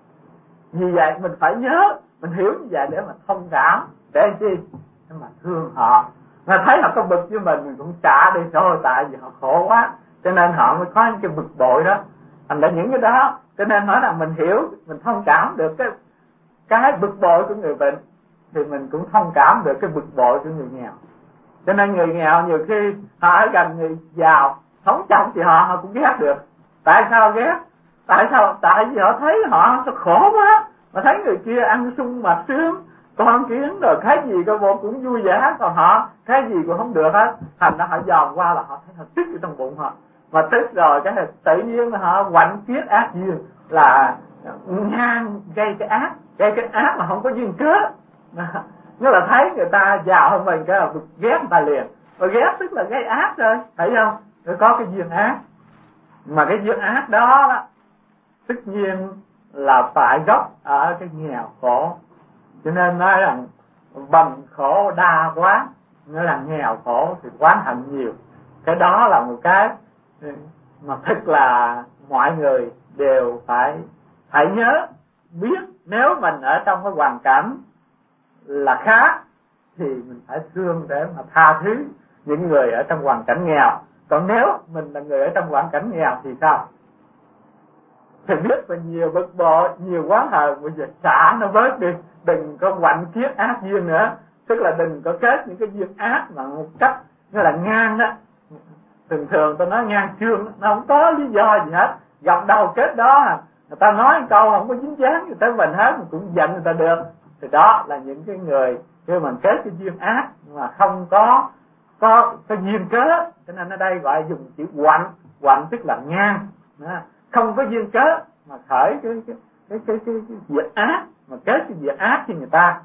Vì vậy mình phải nhớ, mình hiểu như vậy để mà thông cảm, để làm chi? Để mà thương họ. Mà thấy họ có bực với mình, mình cũng trả đi thôi, tại vì họ khổ quá, cho nên họ mới có những cái bực bội đó. Thành ra những cái đó, cho nên nói là mình hiểu, mình thông cảm được cái cái bực bội của người bệnh, thì mình cũng thông cảm được cái bực bội của người nghèo. Cho nên người nghèo nhiều khi họ ở gần người giàu, sống chồng thì họ họ cũng ghét được. Tại sao ghét? Tại sao? Tại vì họ thấy họ khổ quá, mà thấy người kia ăn sung mặc sướng, con kiến rồi cái gì coi bộ cũng vui vẻ, còn họ cái gì cũng không được hết. Thành ra họ dòm qua là họ thấy họ tức ở trong bụng họ, mà tức rồi cái này tự nhiên họ hoạnh kiết ác duyên, là ngang gây cái ác, gây cái ác mà không có duyên cớ. Nếu là thấy người ta giàu hơn mình cái là ghét người ta liền, và ghét tức là gây ác rồi, thấy không? Nó có cái duyên ác, mà cái duyên ác đó, đó tất nhiên là phải gốc ở cái nghèo khổ. Cho nên nói rằng bằng khổ đa quán, nghĩa là nghèo khổ thì oán hận nhiều. Cái đó là một cái mà thật là mọi người đều phải phải nhớ biết. Nếu mình ở trong cái hoàn cảnh là khá thì mình phải thương để mà tha thứ những người ở trong hoàn cảnh nghèo. Còn nếu mình là người ở trong hoàn cảnh nghèo thì sao? Thì biết là nhiều bực bội, nhiều quá hờn, bây giờ xả nó bớt đi, đừng có hoạnh kiết ác duyên nữa. Tức là đừng có kết những cái duyên ác mà một cách như là ngang đó. Thường thường tôi nói ngang chương, nó không có lý do gì hết, gặp đầu kết đó, người ta nói câu không có dính dáng gì tới mình hết, mình cũng giận người ta được. Thì đó là những cái người khi mình kết cái duyên ác mà không có có cái duyên cớ, cho nên ở đây gọi dùng chữ hoạnh. Hoạnh tức là ngang, không có duyên cớ mà khởi cái cái cái cái cái, cái việc ác, mà kết cái việc ác cho người ta.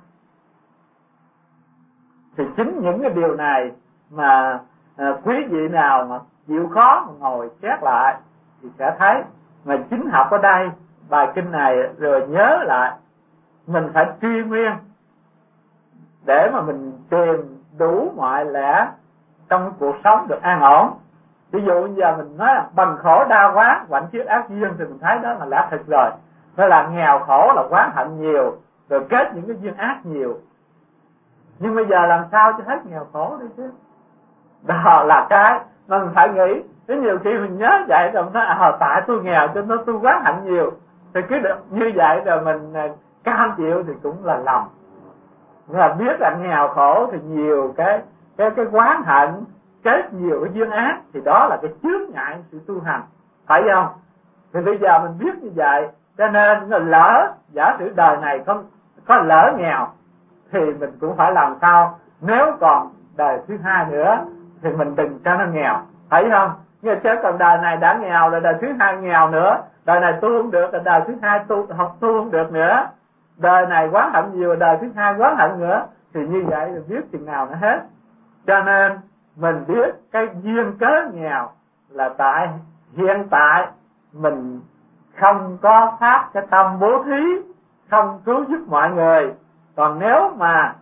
Thì chính những cái điều này mà à, quý vị nào mà chịu khó mà ngồi xét lại thì sẽ thấy. Mà chính học ở đây bài kinh này rồi nhớ lại, mình phải truy nguyên để mà mình tìm đủ mọi lẽ trong cái cuộc sống được an ổn. Ví dụ bây giờ mình nói là bằng khổ đau quán quạnh chiếc ác duyên thì mình thấy đó là lẽ thực rồi. Đó là nghèo khổ là quán hận nhiều, rồi kết những cái duyên ác nhiều. Nhưng bây giờ làm sao cho hết nghèo khổ đi chứ? Đó là cái mà mình phải nghĩ. Thế nhiều khi mình nhớ vậy rồi mình nói à, tại tôi nghèo cho nên tôi quán hận nhiều. Thì cứ được như vậy rồi mình cam chịu thì cũng là lầm. Là biết là nghèo khổ thì nhiều cái cái cái quán hận, kết nhiều cái duyên ác, thì đó là cái chướng ngại sự tu hành, phải không? Thì bây giờ mình biết như vậy, cho nên lỡ giả sử đời này có có lỡ nghèo thì mình cũng phải làm sao, nếu còn đời thứ hai nữa thì mình đừng cho nó nghèo, phải không? Nhưng chứ còn đời này đã nghèo rồi đời thứ hai nghèo nữa, đời này tu không được rồi đời thứ hai tu học tu không được nữa, đời này quán hận nhiều đời thứ hai quán hận nữa, thì như vậy thì biết chừng nào nó hết. Cho nên mình biết cái duyên cớ nghèo là tại hiện tại mình không có phát cái tâm bố thí, không cứu giúp mọi người. Còn nếu mà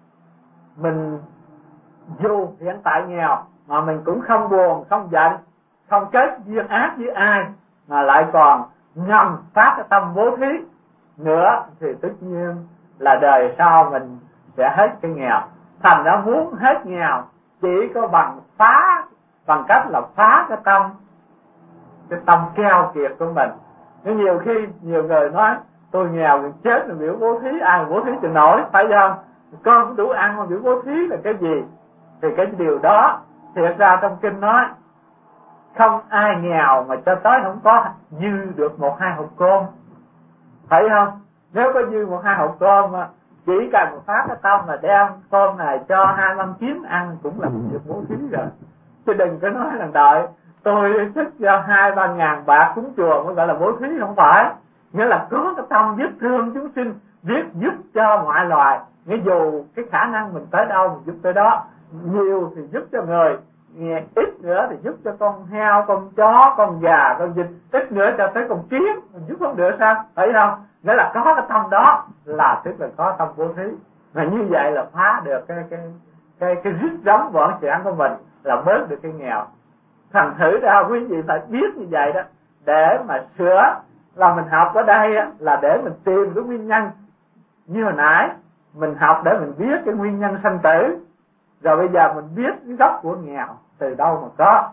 mình dù hiện tại nghèo mà mình cũng không buồn, không giận, không kết duyên ác với ai, mà lại còn ngầm phát cái tâm bố thí nữa, thì tất nhiên là đời sau mình sẽ hết cái nghèo. Thành ra muốn hết nghèo chỉ có bằng phá, bằng cách là phá cái tâm cái tâm keo kiệt của mình. Nên nhiều khi nhiều người nói tôi nghèo gần chết rồi biểu bố thí, ai bố thí cho nổi, phải không? Con đủ ăn mà biểu bố thí là cái gì? Thì cái điều đó thiệt ra trong kinh nói không ai nghèo mà cho tới không có dư được một hai hộp cơm, phải không? Nếu có dư một hai hộp cơm chỉ cần một phát cái tâm là đem cơm này cho hai năm chín ăn cũng là việc bố thí rồi. Chứ đừng có nói là đợi tôi thích cho hai ba ngàn bạc cúng chùa mới gọi là bố thí, không phải. Nghĩa là có cái tâm biết thương chúng sinh, biết giúp cho mọi loài. Nghĩa dù cái khả năng mình tới đâu mình giúp tới đó, nhiều thì giúp cho người, ít nữa thì giúp cho con heo, con chó, con gà, con vịt, ít nữa cho tới con kiến, mình giúp không được sao, phải không? Nghĩa là có cái tâm đó là tức là có tâm bố thí. Và như vậy là phá được cái cái cái cái rít rống vỏn trạng của mình, là bớt được cái nghèo. Thành thử ra quý vị phải biết như vậy đó, để mà sửa. Là mình học ở đây là để mình tìm cái nguyên nhân. Như hồi nãy mình học để mình biết cái nguyên nhân sanh tử, rồi bây giờ mình biết cái gốc của nghèo từ đâu mà có.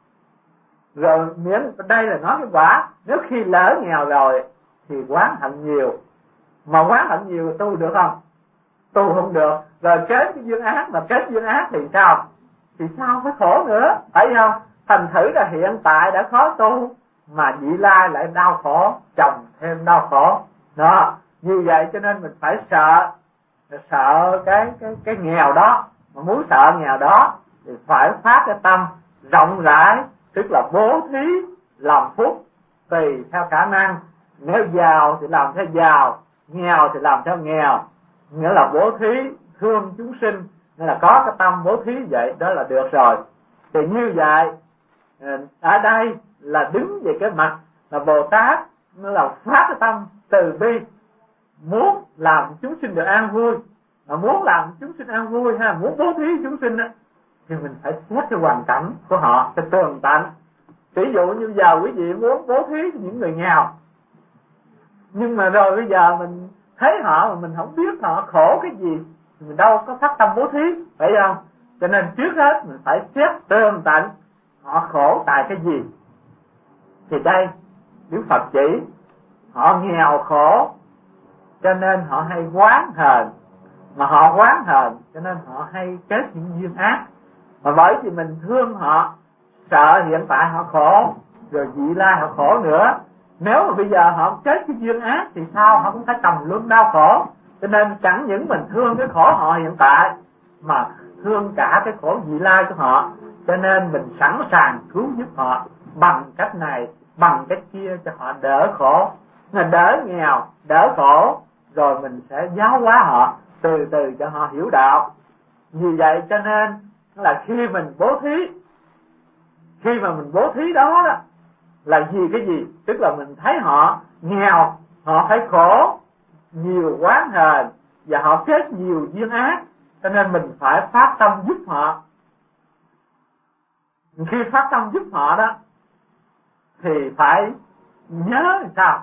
Rồi miễn đây là nói cái quả. Nếu khi lỡ nghèo rồi thì quán hận nhiều. Mà quán hận nhiều tu được không? Tu không được. Rồi kết cái duyên ác, mà kết duyên ác thì sao? Thì sao phải khổ nữa, phải không? Thành thử là hiện tại đã khó tu, mà vị lai lại đau khổ, chồng thêm đau khổ. Đó, như vậy cho nên mình phải sợ, sợ cái cái cái nghèo đó. Mà muốn sợ nghèo đó thì phải phát cái tâm rộng rãi, tức là bố thí, làm phúc tùy theo khả năng. Nếu giàu thì làm theo giàu, nghèo thì làm theo nghèo. Nghĩa là bố thí thương chúng sinh, nên là có cái tâm bố thí vậy đó là được rồi. Thì như vậy ở đây là đứng về cái mặt là Bồ Tát, nó là phát cái tâm từ bi, muốn làm chúng sinh được an vui. Mà muốn làm chúng sinh an vui ha, muốn bố thí chúng sinh á, thì mình phải xét cái hoàn cảnh của họ cho tường tận. Ví dụ như giờ quý vị muốn bố thí những người nghèo, nhưng mà rồi bây giờ mình thấy họ mà mình không biết họ khổ cái gì, mình đâu có phát tâm bố thí, phải không? Cho nên trước hết mình phải xét tường tận họ khổ tại cái gì. Thì đây Đức Phật chỉ họ nghèo khổ cho nên họ hay oán hờn, mà họ oán hờn cho nên họ hay kết những duyên ác. Mà bởi vì mình thương họ, sợ hiện tại họ khổ, rồi vị lai họ khổ nữa. Nếu mà bây giờ họ kết cái duyên ác thì sao? Họ cũng phải tầm luôn đau khổ. Cho nên chẳng những mình thương cái khổ họ hiện tại, mà thương cả cái khổ vị lai của họ. Cho nên mình sẵn sàng cứu giúp họ bằng cách này, bằng cách kia cho họ đỡ khổ. Mà đỡ nghèo, đỡ khổ, rồi mình sẽ giáo hóa họ, từ từ cho họ hiểu đạo. Vì vậy cho nên là khi mình bố thí, khi mà mình bố thí đó, đó là vì cái gì? Tức là mình thấy họ nghèo, họ phải khổ, nhiều oán hờn, và họ kết nhiều duyên ác, cho nên mình phải phát tâm giúp họ. khi phát tâm giúp họ đó thì phải nhớ làm sao.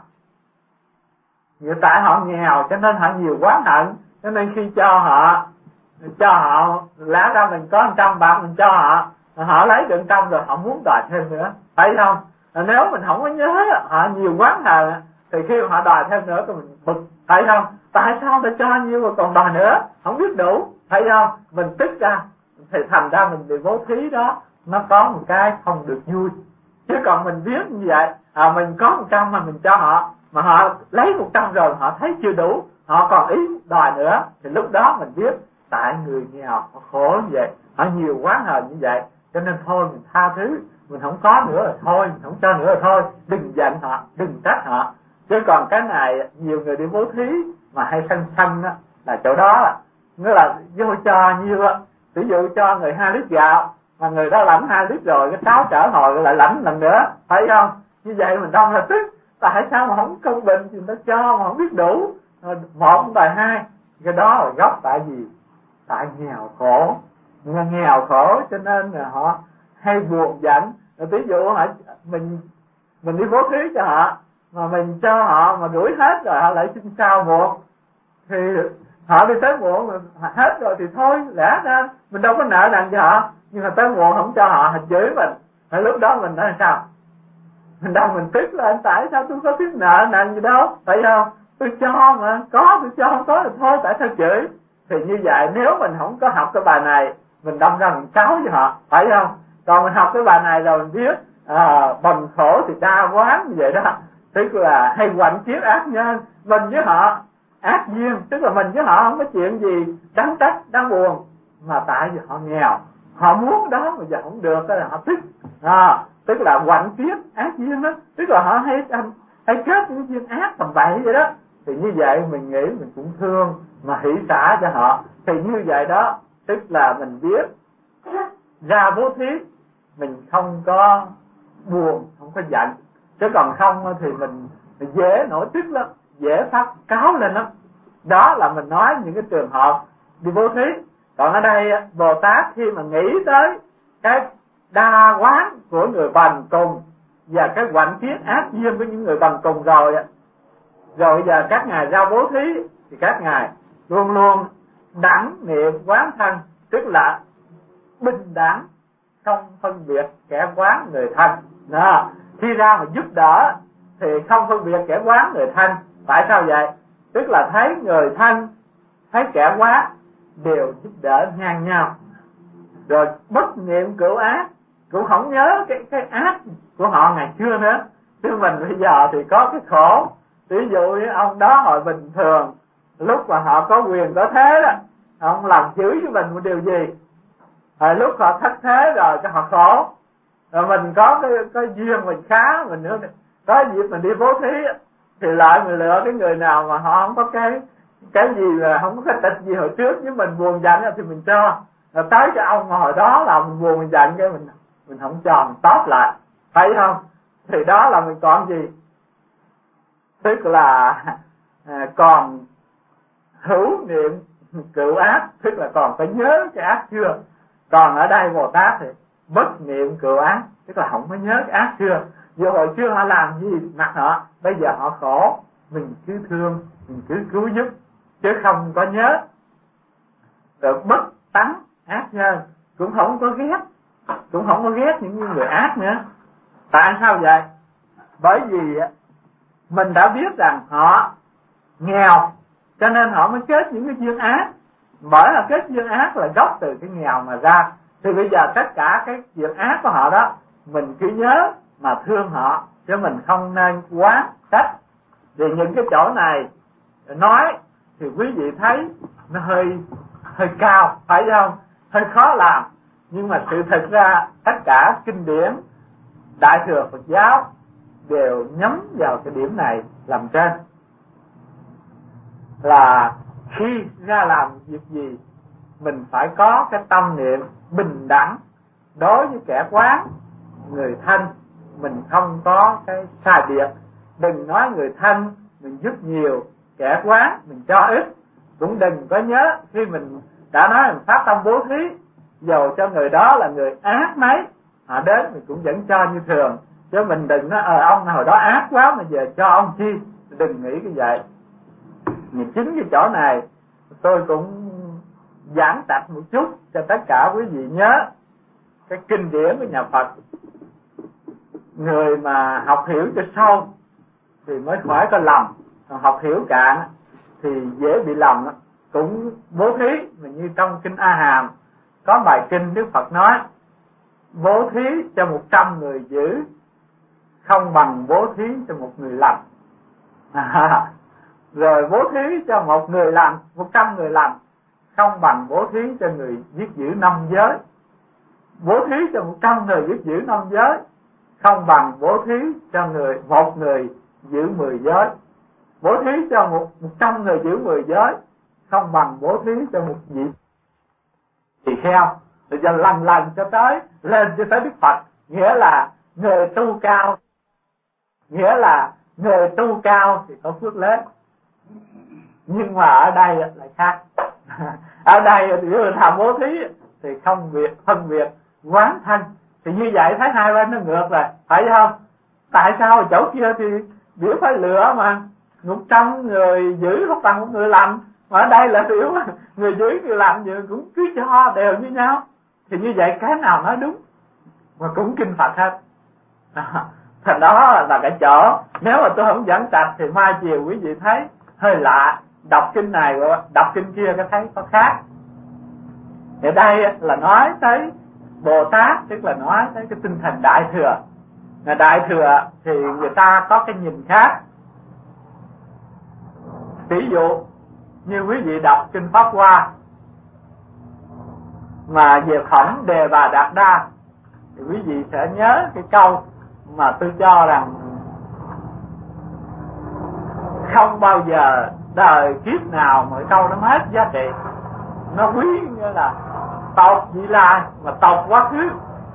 Người tại họ nghèo cho nên họ nhiều oán hận, cho nên khi cho họ cho họ lẽ ra mình có một trăm bạc mình cho họ, họ lấy được trăm rồi họ muốn đòi thêm nữa, phải không? Nếu mình không có nhớ họ nhiều oán hận thì khi họ đòi thêm nữa thì mình bực, phải không? Tại sao ta cho nhiêu mà còn đòi nữa, không biết đủ, phải không? Mình tức ra thì thành ra mình bị bố thí đó nó có một cái không được vui. Chứ còn mình biết như vậy, à, mình có một trăm mà mình cho họ, mà họ lấy một trăm rồi họ thấy chưa đủ, họ còn ý đòi nữa, thì lúc đó mình biết tại người nghèo họ khổ như vậy, họ nhiều oán hờn như vậy, cho nên thôi mình tha thứ, mình không có nữa rồi thôi, mình không cho nữa rồi thôi, đừng giận họ, đừng trách họ. Chứ còn cái này nhiều người đi bố thí mà hay sân sân đó, là chỗ đó là nghĩa là vô cho nhiêu á, ví dụ cho người hai lít gạo mà người đó lãnh hai lít rồi, cái sáu trở hồi lại lãnh lần nữa, phải không? Như vậy mình đông là tức, tại sao mà không công bình thì nó cho mà không biết đủ, một bài hai, cái đó là gốc tại vì tại nghèo khổ, nghèo khổ cho nên là họ hay buồn giận. Ví dụ họ mình mình đi bố thí cho họ mà mình cho họ mà đuổi hết rồi họ lại xin sao muộn, thì họ đi tới muộn hết rồi thì thôi, lẽ ra mình đâu có nợ nần cho họ, nhưng mà tới muộn không cho họ, họ chửi mình,ហើយlúc đó mình nói sao? Mình đâu mình tức lên, tại sao tôi có biết nợ nần gì đâu, phải không? Tôi cho mà, có tôi cho, không có thì thôi, tại sao chửi? Thì như vậy nếu mình không có học cái bài này, mình đâm ra mình cáu với họ, phải không? Còn mình học cái bài này rồi mình biết à, bần khổ thì đa quán như vậy đó, tức là hay quạnh chiếc ác nhân, mình với họ ác duyên, tức là mình với họ không có chuyện gì đáng trách, đáng buồn, mà tại vì họ nghèo, họ muốn đó mà giờ không được là họ tức, à, tức là quạnh chiếc ác duyên đó, tức là họ hay hay kết những duyên ác tầm bậy vậy đó. Thì như vậy mình nghĩ mình cũng thương mà hỷ xả cho họ, thì như vậy đó tức là mình biết ra bố thí mình không có buồn, không có giận, chứ còn không thì mình, mình dễ nổi tức lắm, dễ phát cáo lên lắm. Đó là mình nói những cái trường hợp đi bố thí. Còn ở đây Bồ Tát khi mà nghĩ tới cái đa quán của người bần cùng và cái quạnh kiết ác duyên với những người bần cùng rồi, rồi bây giờ các ngài ra bố thí thì các ngài luôn luôn đẳng niệm quán thân, tức là bình đẳng, không phân biệt kẻ quán người thân. Đó, khi ra mà giúp đỡ thì không phân biệt kẻ quán người thân. Tại sao vậy? Tức là thấy người thân, thấy kẻ quán đều giúp đỡ ngang nhau, rồi bất niệm cửu ác, cũng không nhớ cái cái ác của họ ngày xưa nữa. Chứ mình bây giờ thì có cái khổ, ví dụ như ông đó hồi bình thường lúc mà họ có quyền có thế đó, ông làm chửi với mình một điều gì, rồi lúc họ thất thế rồi cho họ khổ, rồi mình có cái cái duyên mình khá, mình nữa có dịp mình đi bố thí thì lại mình lựa cái người nào mà họ không có cái cái gì, là không có cái tịch gì hồi trước với mình buồn giận thì mình cho, rồi tới cho ông mà hồi đó là mình buồn mình giận cái mình mình không cho, mình tóp lại, thấy không? Thì đó là mình còn gì, tức là à, còn hữu niệm cựu ác, tức là còn phải nhớ cái ác xưa. Còn ở đây Bồ Tát thì bất niệm cựu ác, tức là không có nhớ cái ác xưa, giờ hồi xưa họ làm gì mặc họ, bây giờ họ khổ, mình cứ thương, mình cứ cứu giúp, chứ không có nhớ. Rồi bất tánh ác nhân, cũng không có ghét, cũng không có ghét những người ác nữa. Tại sao vậy? Bởi vì mình đã biết rằng họ nghèo cho nên họ mới kết những cái duyên ác, bởi là kết duyên ác là gốc từ cái nghèo mà ra. Thì bây giờ tất cả cái duyên ác của họ đó mình cứ nhớ mà thương họ, chứ mình không nên quá trách. Vì những cái chỗ này nói thì quý vị thấy nó hơi hơi cao, phải không? Hơi khó làm, nhưng mà sự thật ra tất cả kinh điển Đại thừa Phật giáo đều nhắm vào cái điểm này làm trên, là khi ra làm việc gì mình phải có cái tâm niệm bình đẳng đối với kẻ quán, người thân, mình không có cái sai biệt. Đừng nói người thân mình giúp nhiều, kẻ quán mình cho ít. Cũng đừng có nhớ khi mình đã nói mình phát tâm bố thí, dầu cho người đó là người ác mấy, họ đến mình cũng vẫn cho như thường, chứ mình đừng nói ờ ông hồi đó ác quá mà giờ cho ông chi, đừng nghĩ cái vậy. Nhưng chính cái chỗ này tôi cũng giảng tạch một chút cho tất cả quý vị nhớ cái kinh điển của nhà Phật. Người mà học hiểu cho sâu thì mới khỏi có lầm, còn học hiểu cạn thì dễ bị lầm. Cũng bố thí mà như trong kinh A Hàm có bài kinh Đức Phật nói bố thí cho một trăm người giữ không bằng bố thí cho một người lành. À, rồi bố thí cho một người lành, một trăm người lành không bằng bố thí cho người biết giữ năm giới. Bố thí cho một trăm người biết giữ năm giới không bằng bố thí cho người một người giữ mười giới. Bố thí cho một một trăm người giữ mười giới không bằng bố thí cho một vị tỳ kheo. Rồi giờ lần lần cho tới lên cho tới Đức Phật, nghĩa là người tu cao, nghĩa là người tu cao thì có phước lớn. Nhưng mà ở đây lại khác. Ở đây nếu làm bố thí thì không biệt phân biệt quán thân, thì như vậy thấy hai bên nó ngược rồi, phải không? Tại sao chỗ kia thì biểu phải lựa mà một trăm người giữ không bằng một người làm, mà ở đây là biểu người giữ người làm gì cũng cứ cho đều như nhau, thì như vậy cái nào nói đúng mà cũng kinh Phật hết. Thành đó là cái chỗ nếu mà tôi không dẫn trạch thì mai chiều quý vị thấy hơi lạ, đọc kinh này đọc kinh kia cái thấy có khác. Ở đây là nói tới Bồ Tát, tức là nói tới cái tinh thần Đại Thừa. Mà Đại Thừa thì người ta có cái nhìn khác. Ví dụ như quý vị đọc kinh Pháp Hoa mà về phẩm Đề Bà Đạt Đa thì quý vị sẽ nhớ cái câu mà tôi cho rằng không bao giờ đời kiếp nào mà câu nó hết giá trị. Nó quý như là tộc vị lai mà tộc quá khứ.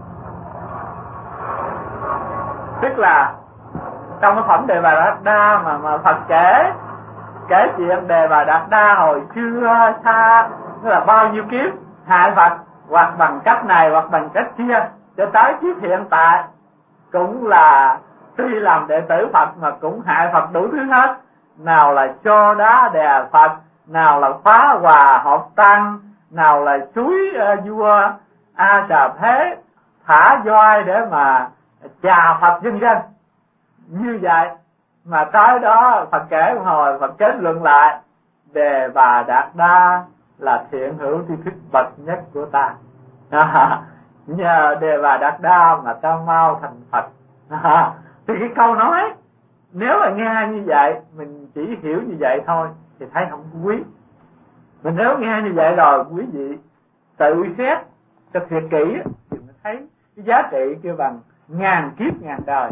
Tức là trong cái phẩm Đề Bà Đạt Đa mà mà Phật kể kể chuyện Đề Bà Đạt Đa hồi xưa xa, tức là bao nhiêu kiếp hại Phật, hoặc bằng cách này hoặc bằng cách kia, cho tới kiếp hiện tại cũng là tuy làm đệ tử Phật mà cũng hại Phật đủ thứ hết. Nào là cho đá đè Phật, nào là phá hòa hợp tăng, nào là suối uh, vua A Xà Thế thả voi để mà chà Phật vân vân. Như vậy mà tới đó Phật kể một hồi, Phật kết luận lại Đề Bà Đạt Đa là thiện hữu tri thức bậc nhất của ta. À, nhờ Đề Bà Đạt Đa mà ta mau thành Phật. À, thì cái câu nói nếu mà nghe như vậy, mình chỉ hiểu như vậy thôi thì thấy không quý. Mình nếu nghe như vậy rồi quý vị tự xét cho thiệt kỹ thì mình thấy cái giá trị kia bằng ngàn kiếp ngàn đời.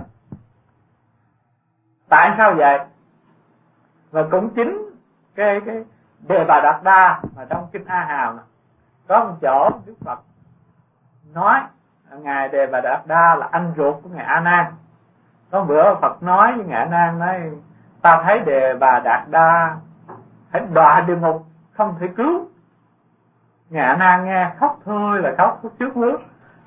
Tại sao vậy? Và cũng chính cái cái Đề Bà Đạt Đa mà trong kinh A Hàm có một chỗ Đức Phật nói ngài Đề Bà Đạt Đa là anh ruột của ngài A Nan. Có bữa Phật nói với ngài A Nan nói ta thấy Đề Bà Đạt Đa phải đọa địa ngục không thể cứu. Ngài A Nan nghe khóc thôi là khóc khóc trước nước.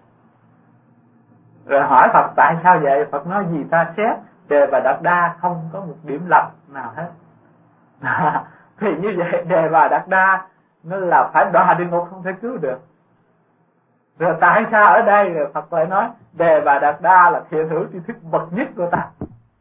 Rồi hỏi Phật tại sao vậy? Phật nói gì ta xét Đề Bà Đạt Đa không có một điểm lệch nào hết. Thì như vậy Đề Bà Đạt Đa nó là phải đọa địa ngục không thể cứu được. Rồi tại sao ở đây rồi Phật lại nói Đề Bà Đạt Đa là thiện hữu tri thức bậc nhất của ta.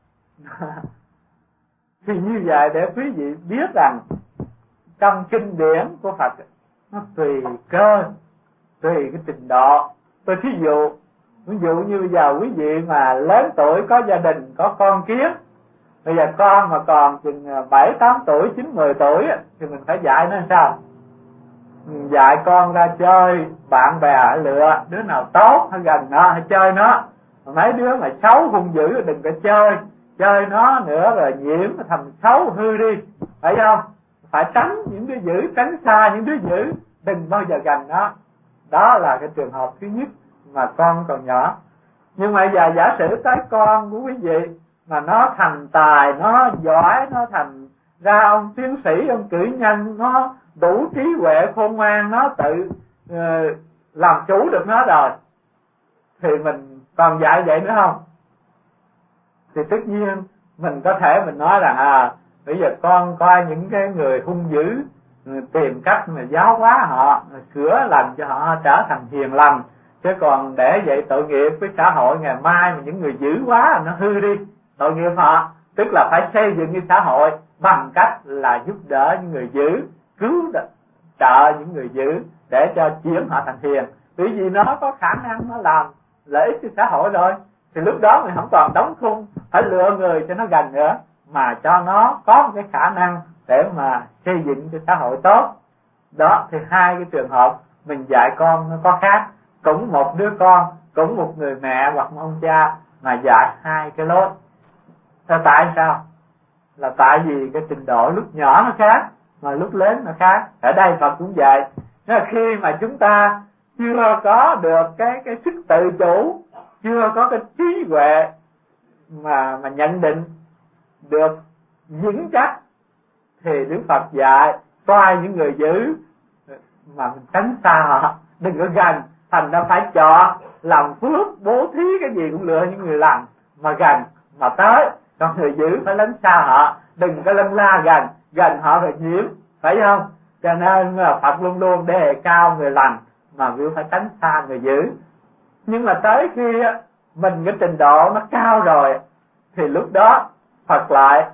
Thì như vậy để quý vị biết rằng trong kinh điển của Phật nó tùy cơ, tùy cái trình độ. Tôi thí dụ ví dụ như bây giờ quý vị mà lớn tuổi có gia đình có con kiến, bây giờ con mà còn chừng bảy tám tuổi chín mười tuổi thì mình phải dạy nó làm sao? Mình dạy con ra chơi, bạn bè lựa đứa nào tốt hay gần nó hay chơi nó, mấy đứa mà xấu hung dữ đừng có chơi, chơi nó nữa rồi nhiễm thành xấu hư đi, phải không? Phải tránh những đứa dữ, tránh xa những đứa dữ, đừng bao giờ gần nó. Đó là cái trường hợp thứ nhất mà con còn nhỏ. Nhưng mà giờ giả sử tới con của quý vị mà nó thành tài, nó giỏi, nó thành ra ông tiến sĩ, ông cử nhân, nó đủ trí huệ khôn ngoan, nó tự uh, làm chủ được nó rồi, thì mình còn dạy vậy nữa không? Thì tất nhiên mình có thể mình nói rằng à bây giờ con coi những cái người hung dữ, tìm cách mà giáo hóa họ, sửa lành cho họ trở thành hiền lành, chứ còn để vậy tội nghiệp với xã hội ngày mai mà những người dữ quá nó hư đi, tội nghiệp họ. Tức là phải xây dựng cái xã hội bằng cách là giúp đỡ những người dữ, cứu trợ những người dữ để cho chuyển họ thành hiền, bởi vì nó có khả năng nó làm lợi ích cho xã hội rồi. Thì lúc đó mình không còn đóng khung phải lựa người cho nó gần nữa, mà cho nó có một cái khả năng để mà xây dựng cho xã hội tốt. Đó thì hai cái trường hợp mình dạy con nó có khác, cũng một đứa con, cũng một người mẹ hoặc một ông cha mà dạy hai cái lối. Thế tại sao? Là tại vì cái trình độ lúc nhỏ nó khác mà lúc lớn nó khác. Ở đây Phật cũng vậy, nên là khi mà chúng ta chưa có được cái cái sức tự chủ, chưa có cái trí huệ mà mà nhận định được vững chắc, thì Đức Phật dạy coi những người dữ mà mình tránh xa họ, đừng có gần. Thành ra phải chọn làm phước, bố thí cái gì cũng lựa những người lành mà gần mà tới. Còn người dữ phải lánh xa họ, đừng có lân la gần, gần họ rồi nhiễm, phải không? Cho nên là Phật luôn luôn đề cao người lành mà cứ phải tránh xa người dữ. Nhưng mà tới khi mình cái trình độ nó cao rồi thì lúc đó Phật lại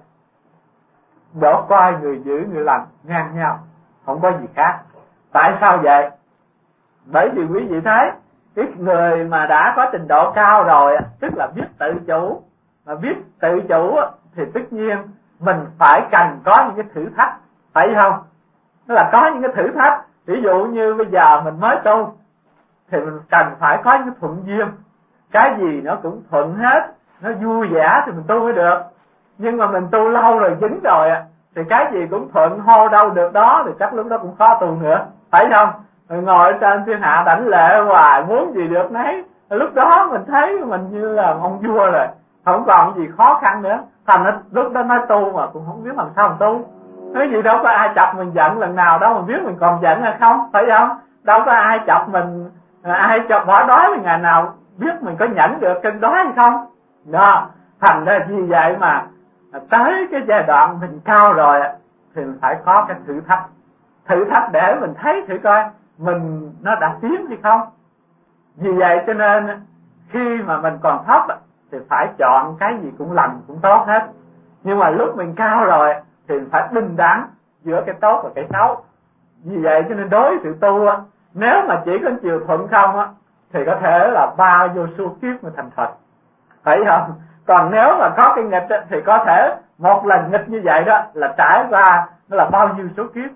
đổ coi người dữ người lành ngang nhau, không có gì khác. Tại sao vậy? Bởi vì quý vị thấy cái người mà đã có trình độ cao rồi, tức là biết tự chủ, mà biết tự chủ thì tất nhiên mình phải cần có những cái thử thách, phải không? Tức là có những cái thử thách. Ví dụ như bây giờ mình mới tu thì mình cần phải có những thuận duyên, cái gì nó cũng thuận hết, nó vui vẻ thì mình tu mới được. Nhưng mà mình tu lâu rồi dính rồi thì cái gì cũng thuận, hô đâu được đó, thì chắc lúc đó cũng khó tu nữa, phải không? Rồi ngồi trên thiên hạ đảnh lễ hoài, muốn gì được nấy. Lúc đó mình thấy mình như là ông vua rồi, không còn gì khó khăn nữa. Thành lúc đó nói tu mà cũng không biết làm sao mà tu. Cái gì đâu có ai chọc mình giận lần nào đâu mà biết mình còn giận hay không, phải không? Đâu có ai chọc mình, ai chọc bỏ đói thì ngày nào biết mình có nhẫn được cơn đói hay không. Đó, thành ra vì vậy mà tới cái giai đoạn mình cao rồi thì mình phải có cái thử thách. Thử thách để mình thấy thử coi mình nó đã tiến hay không. Vì vậy cho nên khi mà mình còn thấp thì phải chọn cái gì cũng lành cũng tốt hết. Nhưng mà lúc mình cao rồi thì mình phải bình đẳng giữa cái tốt và cái xấu. Vì vậy cho nên đối sự tu á, nếu mà chỉ có chiều thuận không á thì có thể là ba vô số kiếp mà thành Phật, phải không? Còn nếu mà có cái nghịch á, thì có thể một lần nghịch như vậy đó là trải qua nó là bao nhiêu số kiếp.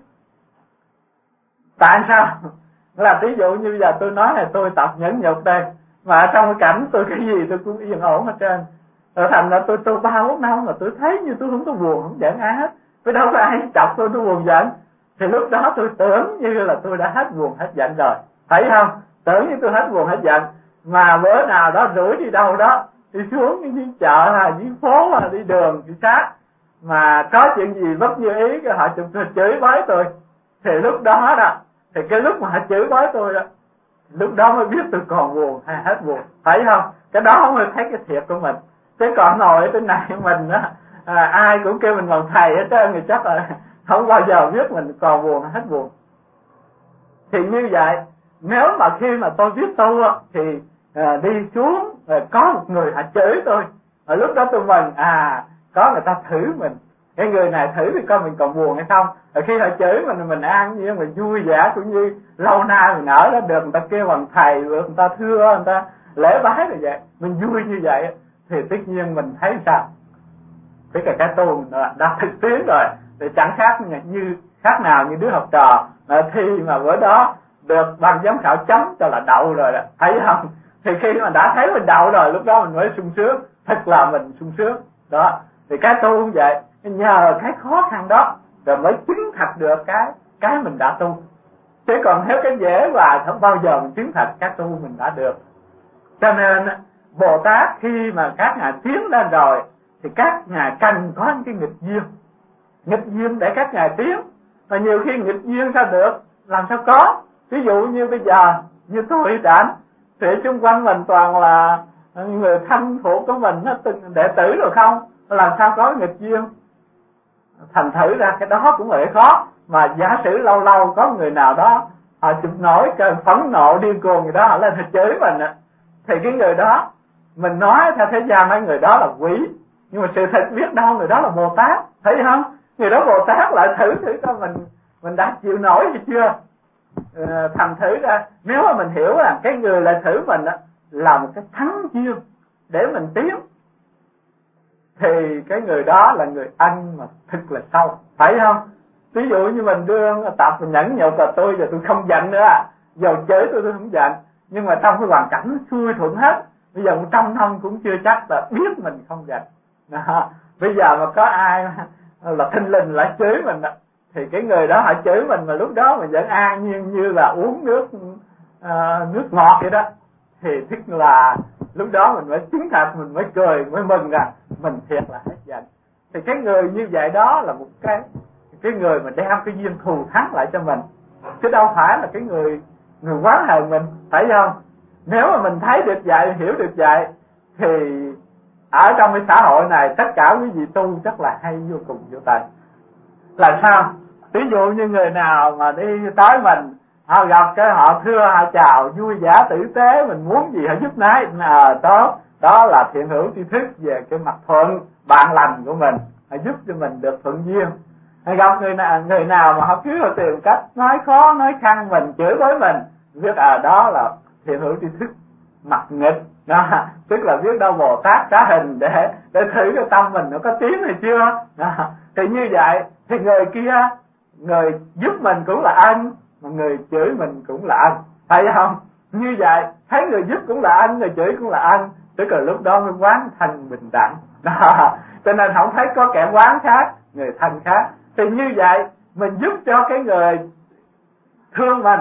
Tại sao? Là ví dụ như bây giờ tôi nói là tôi tập nhẫn nhục đây, mà trong cái cảnh tôi cái gì tôi cũng yên ổn hết trơn. Rồi thành ra tôi tôi ba bốn năm mà tôi thấy như tôi không có buồn, không giận ai hết. Tôi đâu có ai chọc tôi tôi buồn giận. Thì lúc đó tôi tưởng như là tôi đã hết buồn hết giận rồi, thấy không? Tưởng như tôi hết buồn hết giận. Mà bữa nào đó rủi đi đâu đó, đi xuống đi chợ hay đi phố hay đi đường đi sát, mà có chuyện gì bất như ý cái họ chụp chửi bới tôi, thì lúc đó đó thì cái lúc mà họ chửi bới tôi đó, lúc đó mới biết tôi còn buồn hay hết buồn, phải không? Cái đó mới thấy cái thiệt của mình. Chứ còn ngồi ở trên này mình đó, à, ai cũng kêu mình bằng thầy hết trơn thì chắc là không bao giờ biết mình còn buồn hay hết buồn. Thì như vậy, nếu mà khi mà tôi biết tu thì à, đi xuống rồi có một người họ chửi tôi, ở lúc đó tôi mừng, à có người ta thử mình, cái người này thử thì coi mình còn buồn hay không. Rồi khi họ chửi mình mình an nhiên, mình vui vẻ, cũng như lâu nay mình ở đó được người ta kêu bằng thầy, được người ta thưa, người ta lễ bái rồi vậy, mình vui như vậy thì tất nhiên mình thấy sao? Tức là cái tu mình đã thực tiến rồi thì chẳng khác như khác nào như đứa học trò mà thi mà bữa đó được ban giám khảo chấm cho là đậu rồi đó, thấy không? Thì khi mà đã thấy mình đậu rồi, lúc đó mình mới sung sướng, thật là mình sung sướng. Đó, thì cái tu cũng vậy, nhờ cái khó khăn đó rồi mới chứng thật được cái cái mình đã tu. Chứ còn nếu cái dễ hoài không bao giờ mình chứng thật cái tu mình đã được. Cho nên Bồ Tát khi mà các ngài tiến lên rồi thì các ngài cần có những cái nghịch duyên, nghịch duyên để các ngài tiến. Mà nhiều khi nghịch duyên sao được, làm sao có. Ví dụ như bây giờ như tôi rảnh thì xung quanh mình toàn là người thân thuộc của mình, nó từng đệ tử rồi không, làm sao có nghịch duyên. Thành thử ra cái đó cũng là cái khó. Mà giả sử lâu lâu có người nào đó họ chụp nổi cơn phẫn nộ điên cuồng gì đó, họ lên họ chửi mình, thì cái người đó mình nói theo thế gian mấy người đó là quỷ, nhưng mà sự thật biết đâu người đó là Bồ Tát, thấy không? Người đó Bồ Tát lại thử thử cho mình mình đã chịu nổi hay chưa. ờ, thành thử ra nếu mà mình hiểu là cái người lại thử mình á là một cái thắng duyên để mình tiến, thì cái người đó là người ăn mà thật là sâu, phải không? Ví dụ như mình đưa tập mình nhẫn nhục là tôi giờ tôi không giận nữa, dầu chửi tôi tôi không giận, nhưng mà trong cái hoàn cảnh xuôi thuận hết, bây giờ một trăm năm cũng chưa chắc là biết mình không giận. Đó. Bây giờ mà có ai là thinh linh lại chửi mình đó, thì cái người đó họ chửi mình mà lúc đó mình vẫn an nhiên như là uống nước uh, nước ngọt vậy đó, thì tức là lúc đó mình mới chứng thật, mình mới cười, mới mừng rằng mình thiệt là hết giận. Thì cái người như vậy đó là một cái cái người mà đem cái duyên thù thắng lại cho mình, chứ đâu phải là cái người người quá hờn mình, phải không? Nếu mà mình thấy được vậy, hiểu được vậy, thì ở trong cái xã hội này tất cả quý vị tu rất là hay vô cùng vô tận. Là sao? Ví dụ như người nào mà đi tới mình, họ gặp cái họ thưa, họ chào vui vẻ tử tế, mình muốn gì họ giúp nấy, à, đó đó là thiện hữu tri thức về cái mặt thuận bạn lành của mình, họ giúp cho mình được thuận duyên. Gặp người nào người nào mà họ cứ tìm cách nói khó nói khăn mình, chửi bới mình, biết à đó là thiện hữu tri thức mặt nghịch đó, tức là biết đâu Bồ Tát trả hình để để thử cái tâm mình nó có tiếng hay chưa đó. Thì như vậy thì người kia, người giúp mình cũng là ân, mà người chửi mình cũng là ân, phải không? Như vậy thấy người giúp cũng là ân, người chửi cũng là ân, tức là lúc đó mới quán thanh bình đẳng đó. Cho nên không thấy có kẻ quán khác, người thanh khác. Thì như vậy mình giúp cho cái người thương mình,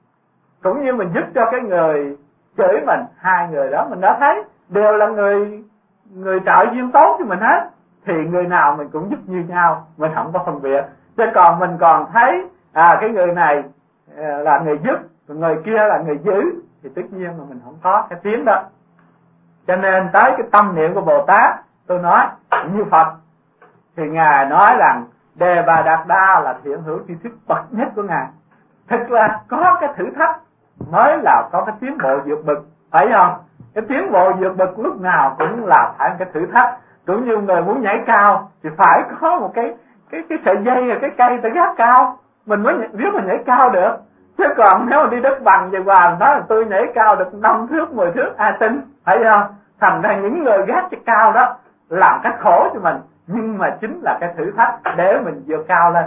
cũng như mình giúp cho cái người chửi mình, hai người đó mình đã thấy đều là người người trợ duyên tốt cho mình hết, thì người nào mình cũng giúp như nhau, mình không có phân biệt. Chứ còn mình còn thấy à cái người này là người giúp, người kia là người giữ, thì tất nhiên là mình không có cái tiếng đó. Cho nên tới cái tâm niệm của Bồ Tát, tôi nói như Phật thì Ngài nói rằng Đề Bà Đạt Đa là thiện hữu tri thức bậc nhất của Ngài. Thật là có cái thử thách mới là có cái tiến bộ vượt bậc, phải không? Cái tiến bộ vượt bậc lúc nào cũng là phải cái thử thách. Cũng như người muốn nhảy cao thì phải có một cái cái cái sợi dây và cái cây tới gác cao, mình mới biết mình nhảy cao được. Chứ còn nếu mà đi đất bằng vậy và nói là tôi nhảy cao được năm thước, mười thước, ai tin, phải không? Thành ra những người gác cho cao đó làm cái khổ cho mình, nhưng mà chính là cái thử thách để mình vượt cao lên.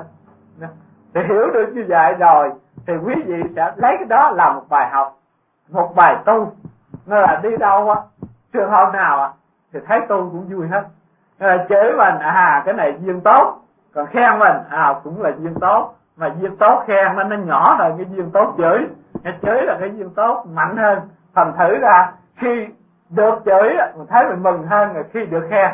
Thì hiểu được như vậy rồi thì quý vị sẽ lấy cái đó làm một bài học, một bài tu. Nó là đi đâu á, trường hợp nào á thì thấy tu cũng vui hết. Là chửi mình à cái này duyên tốt, còn khen mình à cũng là duyên tốt, mà duyên tốt khen nó nó nhỏ hơn cái duyên tốt chửi. Cái chửi là cái duyên tốt mạnh hơn. Thành thử ra khi được chửi mình thấy mình mừng hơn là khi được khen.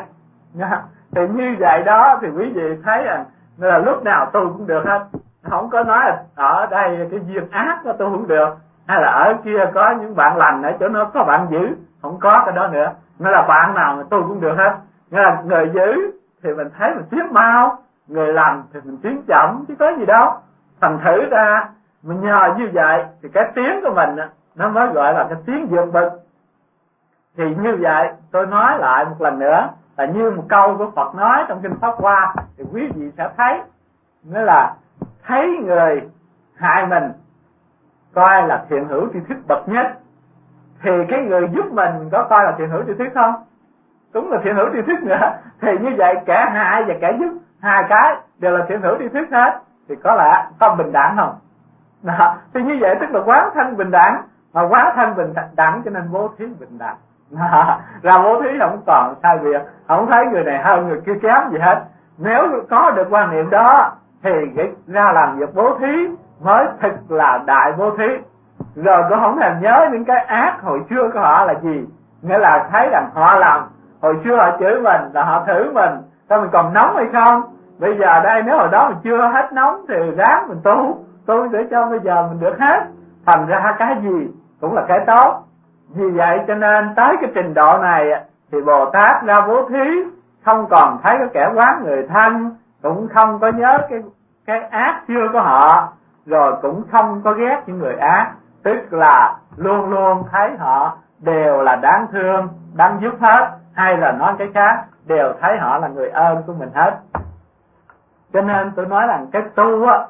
Thì như vậy đó thì quý vị thấy rằng là lúc nào tu cũng được hết. Không có nói là ở đây cái duyên ác của tôi không được, hay là ở kia có những bạn lành ở chỗ nó có bạn dữ, không có cái đó nữa. Nó là bạn nào mà tôi cũng được hết. Nghĩa là người dữ thì mình thấy mình tiến mau, người lành thì mình tiến chậm, chứ có gì đâu. Thành thử ra mình nhờ như vậy thì cái tiếng của mình nó mới gọi là cái tiếng vượt bậc. Thì như vậy tôi nói lại một lần nữa là như một câu của Phật nói trong kinh Pháp Hoa, thì quý vị sẽ thấy nghĩa là thấy người hại mình coi là thiện hữu tri thức bậc nhất, thì cái người giúp mình có coi là thiện hữu tri thức không? Đúng là thiện hữu tri thức nữa. Thì như vậy kẻ hại và kẻ giúp hai cái đều là thiện hữu tri thức hết, thì có lẽ có bình đẳng không? Đó. Thì như vậy tức là quán thanh bình đẳng, mà quán thanh bình đẳng cho nên bố thí bình đẳng. Đó. Ra bố thí không còn sai biệt, không thấy người này hơn người kia kém gì hết. Nếu có được quan niệm đó thì ra làm việc bố thí mới thực là đại bố thí. Rồi cũng không thèm nhớ những cái ác hồi xưa của họ là gì. Nghĩa là thấy rằng họ làm hồi xưa họ chửi mình là họ thử mình, sao mình còn nóng hay không? Bây giờ đây nếu hồi đó mình chưa hết nóng thì ráng mình tu tu để cho bây giờ mình được hết. Thành ra cái gì cũng là cái tốt, Vì vậy cho nên tới cái trình độ này thì Bồ Tát ra bố thí, không còn thấy có kẻ quán người thân, cũng không có nhớ cái cái ác xưa của họ, rồi cũng không có ghét những người ác, tức là luôn luôn thấy họ đều là đáng thương, đáng giúp hết, hay là nói cái khác, đều thấy họ là người ơn của mình hết. Cho nên tôi nói rằng cái tu á,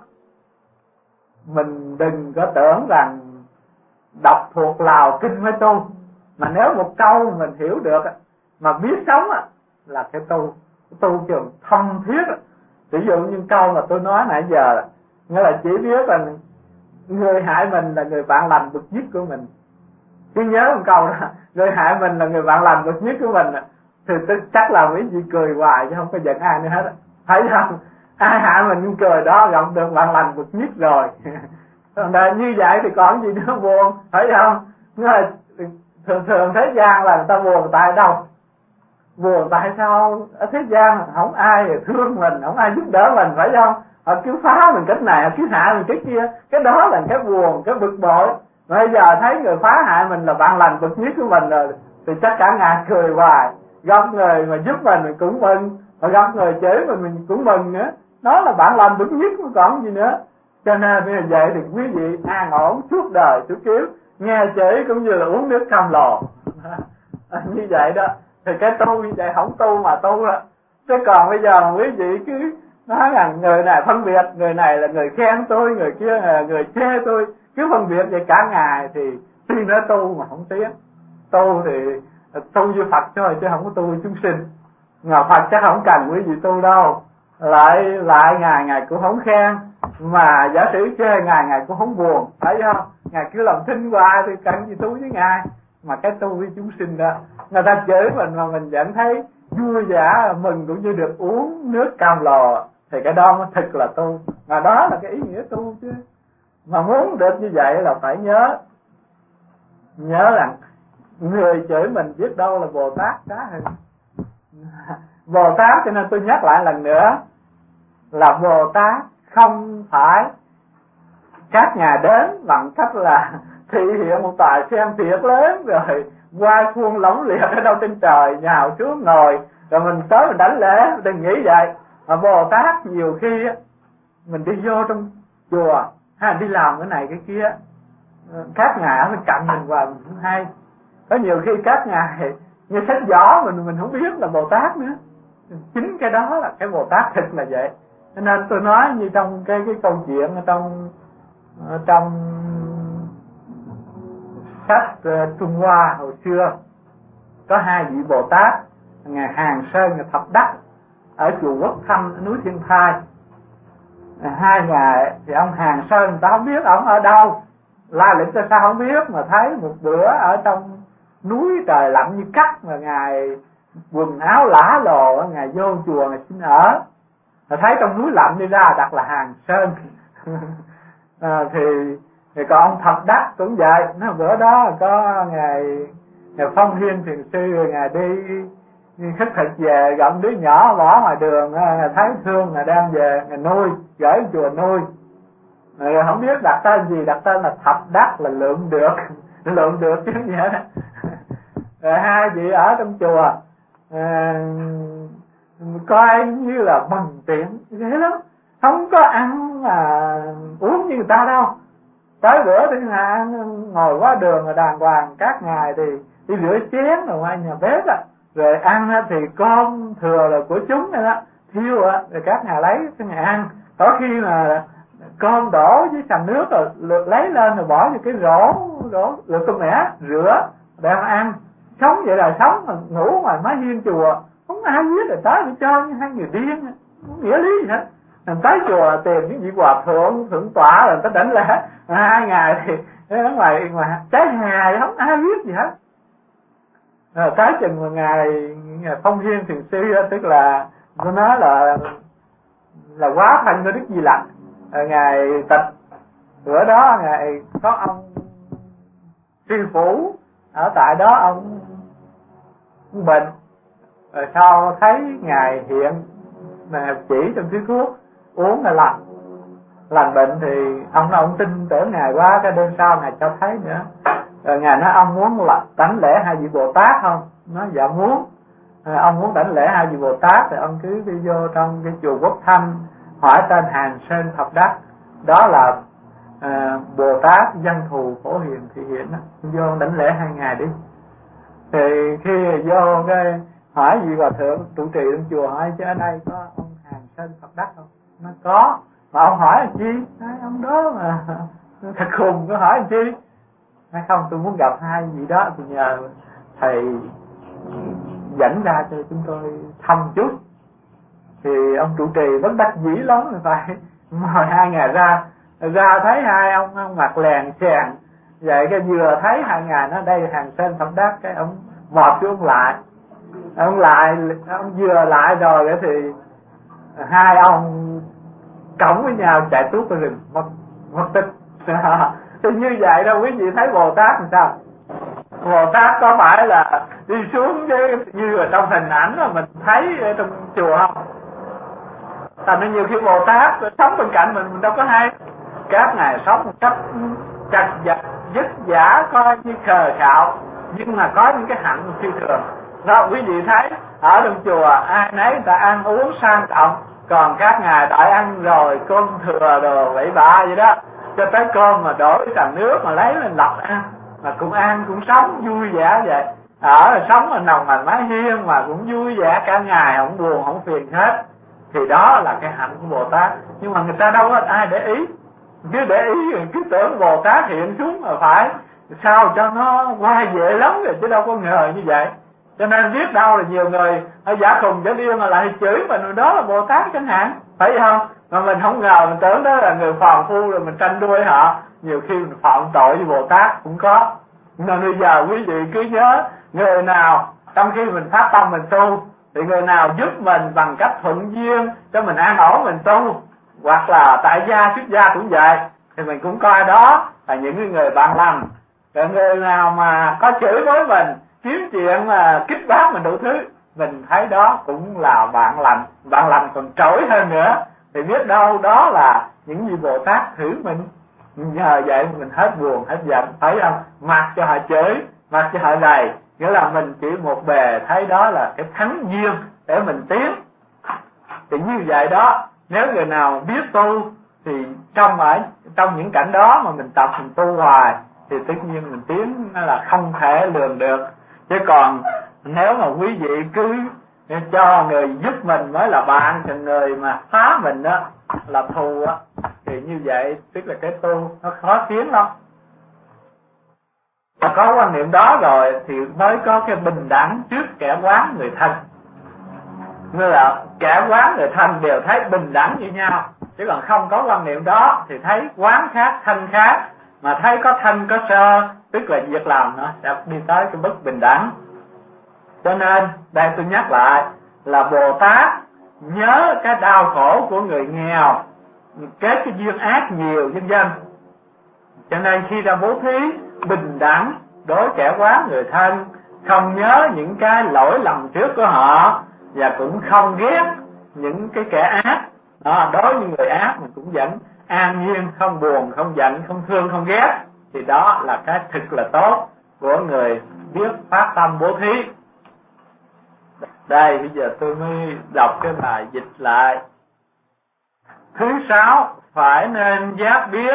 mình đừng có tưởng rằng đọc thuộc lào kinh mới tu, mà nếu một câu mình hiểu được mà biết sống á là cái tu, tu trường thông thiết. Ví dụ như câu mà tôi nói nãy giờ, nghĩa là chỉ biết là người hại mình là người bạn lành bậc nhất của mình. Cứ nhớ một câu đó, người hại mình là người bạn lành bậc nhất của mình, thì tôi chắc là quý vị cười hoài chứ không có giận ai nữa hết. Thấy không? Ai hại mình cũng cười đó, gặp được bạn lành bậc nhất rồi. Đời như vậy thì còn gì nữa buồn, phải không? Là thường thường thế gian là người ta buồn tại đâu? Buồn tại sao ở thế gian không ai thương mình, không ai giúp đỡ mình, phải không? Họ cứ phá mình cách này, họ cứ hại mình cái kia, cái đó là cái buồn, cái bực bội. Bây giờ thấy người phá hại mình là bạn lành bậc nhất của mình rồi, thì chắc cả ngày cười hoài. Gặp người mà giúp mình mình cũng mừng, mà gặp người chửi mình mình cũng mừng nữa. Đó là bạn lành bậc nhất, không còn gì nữa. Cho nên như vậy thì quý vị an ổn suốt đời suốt kiếp, nghe chửi cũng như là uống nước cam lồ. Như vậy đó thì cái tu như vậy không tu mà tu đó. Chứ còn bây giờ quý vị cứ nói rằng người này phân biệt, người này là người khen tôi, người kia là người chê tôi, cứ phân biệt vậy cả ngày thì tuy nói tu mà không tiến. Tu thì tu như Phật thôi chứ không có tu như chúng sinh. Ngài Phật chắc không cần quý vị tu đâu, lại lại ngày ngày cũng không khen, mà giả sử chê ngày ngày cũng không buồn, phải không? Ngài cứ làm thinh hoài thì cần gì tu với Ngài. Mà cái tu với chúng sinh đó, người ta chửi mình mà mình vẫn thấy vui vẻ mừng, cũng như được uống nước cam lồ, thì cái đó mới thực là tu. Mà đó là cái ý nghĩa tu chứ. Mà muốn được như vậy là phải nhớ nhớ rằng người chửi mình biết đâu là Bồ Tát cá hình. Bồ Tát, cho nên tôi nhắc lại lần nữa là Bồ Tát không phải các nhà đến bằng cách là thị hiện một tài sen thiệt lớn rồi qua khuôn lỏng liệt ở đâu trên trời nhào xuống ngồi rồi mình tới mình đánh lễ. Đừng nghĩ vậy. Mà Bồ Tát nhiều khi mình đi vô trong chùa hay đi làm cái này cái kia, các ngài ở bên cạnh mình và mình không hay. Có nhiều khi các ngài như sách gió mình mình không biết là Bồ Tát nữa. Chính cái đó là cái Bồ Tát thực là vậy. Cho nên tôi nói như trong cái cái câu chuyện ở trong trong sách uh, Trung Hoa hồi xưa, có hai vị Bồ Tát, ngài Hàng Sơn, ngài Thập Đắc ở chùa Quốc Thanh ở núi Thiên Thai. Hai ngài thì ông Hàng Sơn người ta không biết ông ở đâu, la lịch cho sao không biết, mà thấy một bữa ở trong núi trời lạnh như cắt mà ngài quần áo lả lồ, ngài vô chùa ngài xin ở, mà thấy trong núi lạnh đi ra đặt là Hàng Sơn. À, thì thì còn ông Thập Đắc cũng vậy. Nó bữa đó có ngài ngài Phong Hiên thiền sư rồi ngài đi, đi khất thực về, gặp đứa nhỏ bỏ ngoài đường, ngài thấy thương ngài đem về ngài nuôi, gửi chùa nuôi. Rồi không biết đặt tên gì, đặt tên là Thập Đắc là lượng được. Lượng được chứ vậy đó. Rồi hai vị ở trong chùa à, coi như là bằng tiện dễ lắm, không có ăn mà uống như người ta đâu. Tới bữa thì ăn ngồi quá đường là đàng hoàng, các ngài thì đi rửa chén rồi ngoài nhà bếp á, rồi ăn thì cơm thừa là của chúng này đó, thiêu á rồi các ngài lấy cái ngày ăn. Có khi mà cơm đổ với sành nước rồi lấy lên rồi bỏ vào cái rổ rổ rồi cơm mẻ rửa đem ăn. Sống vậy là sống, mà ngủ ngoài mái hiên chùa không ai biết, rồi tới để cho như hai người điên, không nghĩa lý gì hết. Mình tới chùa tìm những vị hòa thượng thượng tọa rồi ta đánh lễ hai ngày thì ở ngoài ngoài trái hè không ai biết gì hết. Rồi tới chừng một ngày, ngày Phong Hiên thiền sư, tức là tôi nói là là quá thân của Đức Di Lặc, ngài tịch. Bữa đó ngài có ông sư phụ ở tại đó, ông bệnh, rồi sau thấy ngài hiện mà chỉ trong thứ thuốc uống là lành lành bệnh, thì ông ông tin tưởng ngài quá, cái đêm sau ngài cho thấy nữa Rồi Ngài nói ông muốn là đảnh lễ hai vị Bồ Tát không? Nói dạ muốn. À, ông muốn đảnh lễ hai vị Bồ Tát thì ông cứ đi vô trong cái chùa Quốc Thanh hỏi tên Hàng Sơn Thập Đắc, đó là à, Bồ Tát Văn Thù Phổ Hiền Thị Hiện đó. Vô đảnh lễ hai ngày đi. Thì khi vô cái hỏi vị Hòa Thượng trụ trì trong chùa, hỏi chứ ở đây có ông Hàng Sơn Thập Đắc không? Nó có. Mà ông hỏi là chi? Nói ông đó mà thật khùng, có hỏi là chi? Nói không, tôi muốn gặp hai vị đó thì nhờ thầy dẫn ra cho chúng tôi thăm chút. Thì ông trụ trì bất đắc dĩ lắm rồi phải mời hai ngày ra. Ra thấy hai ông, ông mặc lèn xèn vậy, cái vừa thấy hai ngày nó đây Hàng Sơn Thập Đắc, cái ông mọt cái ông lại ông lại ông vừa lại rồi thì hai ông cõng với nhau chạy tuốt vào rừng mất mất tích. Thì như vậy đâu quý vị thấy Bồ Tát làm sao? Bồ Tát có phải là đi xuống cái như ở trong hình ảnh mà mình thấy ở trong chùa không? Thành ra nhiều khi Bồ Tát sống bên cạnh mình mình đâu có hay. Các ngài sống một cách chặt vật vất vả, coi như khờ khạo, nhưng mà có những cái hạnh phi thường. Đó quý vị thấy ở trong chùa ai nấy ta ăn uống sang trọng, còn các ngài đợi ăn rồi cơm thừa đồ bậy bạ vậy đó, cho tới cơm mà đổ sàn nước mà lấy lên lọc ăn, mà cũng ăn cũng sống vui vẻ vậy. Ở sống mà nồng mà mái hiên mà cũng vui vẻ cả ngày, không buồn không phiền hết. Thì đó là cái hạnh của Bồ Tát. Nhưng mà người ta đâu có ai để ý, cứ để ý cứ tưởng Bồ Tát hiện xuống mà phải sao cho nó qua dễ lắm rồi, chứ đâu có ngờ như vậy. Cho nên biết đâu là nhiều người ở giả khùng giả điên mà lại chửi mình đó là Bồ Tát chẳng hạn, phải không? Mà mình không ngờ, mình tưởng đó là người phàm phu rồi mình tranh đuôi họ, nhiều khi mình phạm tội với Bồ Tát cũng có. Nên bây giờ quý vị cứ nhớ, người nào trong khi mình phát tâm mình tu thì người nào giúp mình bằng cách thuận duyên cho mình an ổn mình tu, hoặc là tại gia xuất gia cũng vậy, thì mình cũng coi đó là những người bạn lành. Rồi người nào mà có chửi với mình, kiếm chuyện mà kích bác mình đủ thứ, mình thấy đó cũng là bạn lành, bạn lành còn trỗi hơn nữa. Thì biết đâu đó là những vị Bồ Tát thử mình, nhờ vậy mình hết buồn hết giận, thấy không? Mặc cho họ chửi, mặc cho họ đầy, nghĩa là mình chỉ một bề thấy đó là cái thánh duyên để mình tiến. Thì như vậy đó, nếu người nào biết tu thì trong ở trong những cảnh đó mà mình tập mình tu hoài thì tất nhiên mình tiến là không thể lường được. Chứ còn nếu mà quý vị cứ cho người giúp mình mới là bạn, thì người mà phá mình đó là thù á, thì như vậy tức là cái tu nó khó tiến lắm. Và có quan niệm đó rồi thì mới có cái bình đẳng trước kẻ quán người thân. Như là kẻ quán người thân đều thấy bình đẳng như nhau, chứ còn không có quan niệm đó thì thấy quán khác thân khác, mà thấy có thân có sơ, tức là việc làm nó sẽ đi tới cái bất bình đẳng. Cho nên đây tôi nhắc lại là Bồ Tát nhớ cái đau khổ của người nghèo, kết cái duyên ác nhiều vân vân, cho nên khi ra bố thí bình đẳng đối kẻ quán người thân, không nhớ những cái lỗi lầm trước của họ, và cũng không ghét những cái kẻ ác. Đó, đối với người ác mình cũng vẫn an nhiên, không buồn, không giận, không thương, không ghét. Thì đó là cái thực là tốt của người biết phát tâm bố thí. Đây bây giờ tôi mới đọc cái bài dịch lại. Thứ sáu, phải nên giác biết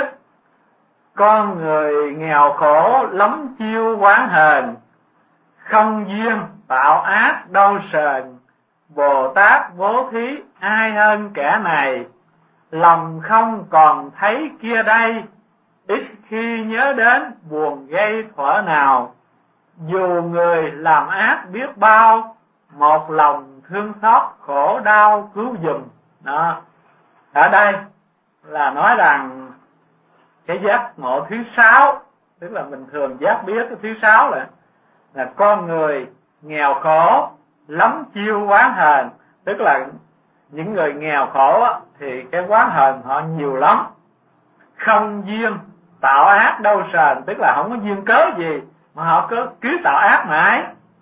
con người nghèo khổ lắm chiêu oán hờn, không duyên tạo ác đâu sờn. Bồ Tát bố thí ai hơn kẻ này, lòng không còn thấy kia đây, ít khi nhớ đến buồn gây thuở nào. Dù người làm ác biết bao, một lòng thương xót khổ đau cứu giùm. Đó, ở đây là nói rằng cái giác ngộ thứ sáu, tức là mình thường giác biết cái thứ sáu là là con người nghèo khổ lắm chiêu oán hờn, tức là những người nghèo khổ á, thì cái oán hờn họ nhiều lắm. Không duyên tạo ác đâu sờn, tức là không có duyên cớ gì mà họ cứ cứ tạo ác mãi.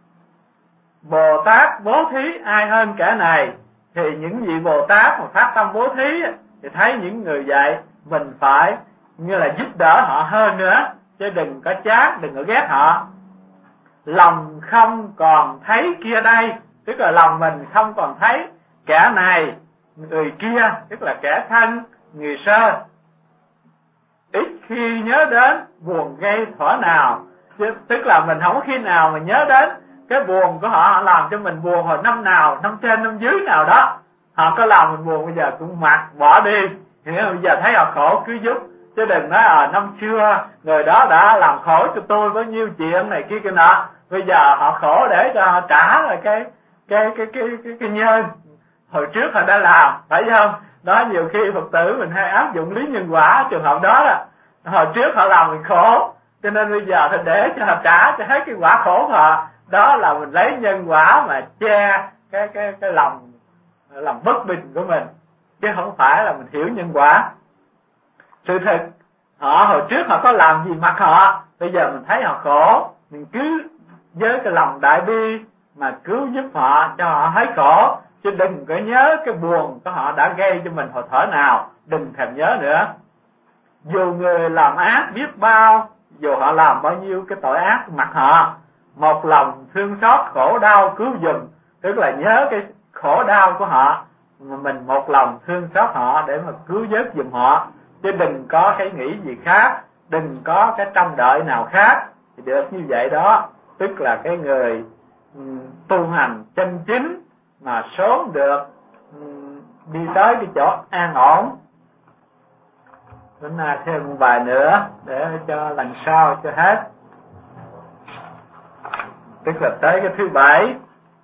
Bồ Tát bố thí ai hơn kẻ này, thì những vị Bồ Tát mà phát tâm bố thí thì thấy những người vậy mình phải như là giúp đỡ họ hơn nữa, chứ đừng có chán, đừng có ghét họ. Lòng không còn thấy kia đây, tức là lòng mình không còn thấy kẻ này người kia, tức là kẻ thân người sơ. Ít khi nhớ đến buồn gây thuở nào, chứ tức là mình không có khi nào mà nhớ đến cái buồn của họ. Họ làm cho mình buồn hồi năm nào, năm trên năm dưới nào đó, họ có làm mình buồn, bây giờ cũng mặc bỏ đi. Bây giờ thấy họ khổ cứ giúp, chứ đừng nói ở à, năm xưa người đó đã làm khổ cho tôi bao nhiêu chuyện này kia kia nọ, bây giờ họ khổ để cho họ trả lại cái cái cái cái cái, cái nhân hồi trước họ đã làm, phải không? Đó, nhiều khi Phật tử mình hay áp dụng lý nhân quả trường hợp đó là hồi trước họ làm mình khổ, cho nên bây giờ thì để cho họ trả cho hết cái quả khổ của họ. Đó là mình lấy nhân quả mà che cái cái cái lòng lòng bất bình của mình, chứ không phải là mình hiểu nhân quả. Sự thật họ hồi trước họ có làm gì mặc họ, bây giờ mình thấy họ khổ, mình cứ với cái lòng đại bi mà cứu giúp họ cho họ hết khổ, chứ đừng có nhớ cái buồn của họ đã gây cho mình hồi thở nào, đừng thèm nhớ nữa. Dù người làm ác biết bao, dù họ làm bao nhiêu cái tội ác mặc họ, một lòng thương xót khổ đau cứu giùm, tức là nhớ cái khổ đau của họ mà mình một lòng thương xót họ để mà cứu vớt giùm họ, chứ đừng có cái nghĩ gì khác, đừng có cái trông đợi nào khác. Thì được như vậy đó, tức là cái người um, tu hành chân chính mà sớm được um, đi tới cái chỗ an ổn. Bữa nay thêm một bài nữa để cho lần sau cho hết, tức là tới cái thứ bảy.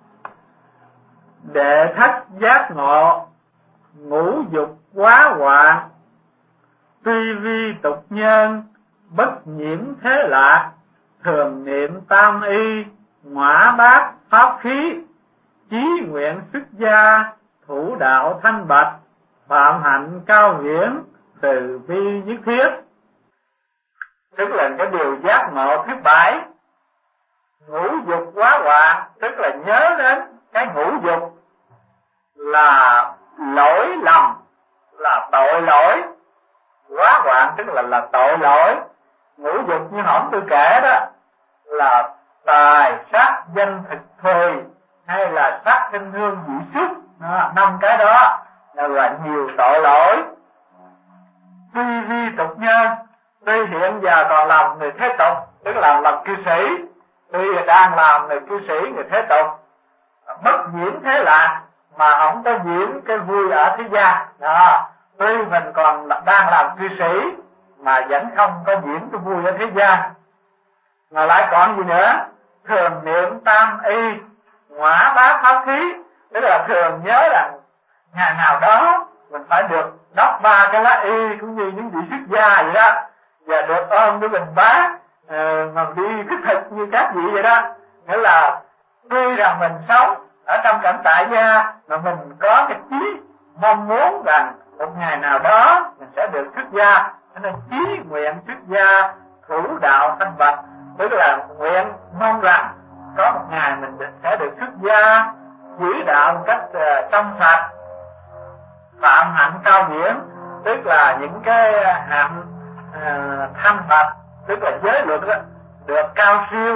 Đệ thất giác ngộ, ngũ dục quá hoạn, tuy vi tục nhân, bất nhiễm thế lạc, thường niệm tam y, ngõa bát pháp khí, chí nguyện xuất gia, thủ đạo thanh bạch, phạm hạnh cao hiển, từ bi nhất thiết. Tức là cái điều giác ngộ thứ bảy. Ngũ dục quá hoạn, tức là nhớ đến cái ngũ dục là lỗi lầm, là tội lỗi. Quá hoạn tức là là tội lỗi. Ngũ dục như hổng tôi kể đó là tài, sắc, danh, thực, thuê, hay là sắc, thanh, hương, vị, xúc, năm cái đó là, là nhiều tội lỗi. Tuy vi tục nhân, tuy hiện giờ còn làm người thế tục, tức là làm cư sĩ, tuy đang làm người cư sĩ người thế tục, bất nhiễm thế lạc, mà không có nhiễm cái vui ở thế gian đó. Tuy mình còn đang làm cư sĩ mà vẫn không có nhiễm cái vui ở thế gian. Mà lại còn gì nữa? Thường niệm tam y, ngõa bá pháp khí, tức là thường nhớ rằng ngày nào đó mình phải được đắp ba cái lá y cũng như những vị xuất gia vậy đó, và được ôm cái bình bát uh, mà đi khất thực như các vị vậy đó. Nghĩa là tuy rằng mình sống ở trong cảnh tại gia mà mình có cái chí mong muốn rằng một ngày nào đó mình sẽ được xuất gia, cho nên chí nguyện xuất gia, thủ đạo thanh bạch, tức là nguyện mong rằng có một ngày mình sẽ được xuất gia, giữ đạo một cách uh, trong sạch, phạm hạnh cao hiển, tức là những cái hạnh uh, thanh bạch, tức là giới luật đó, được cao siêu.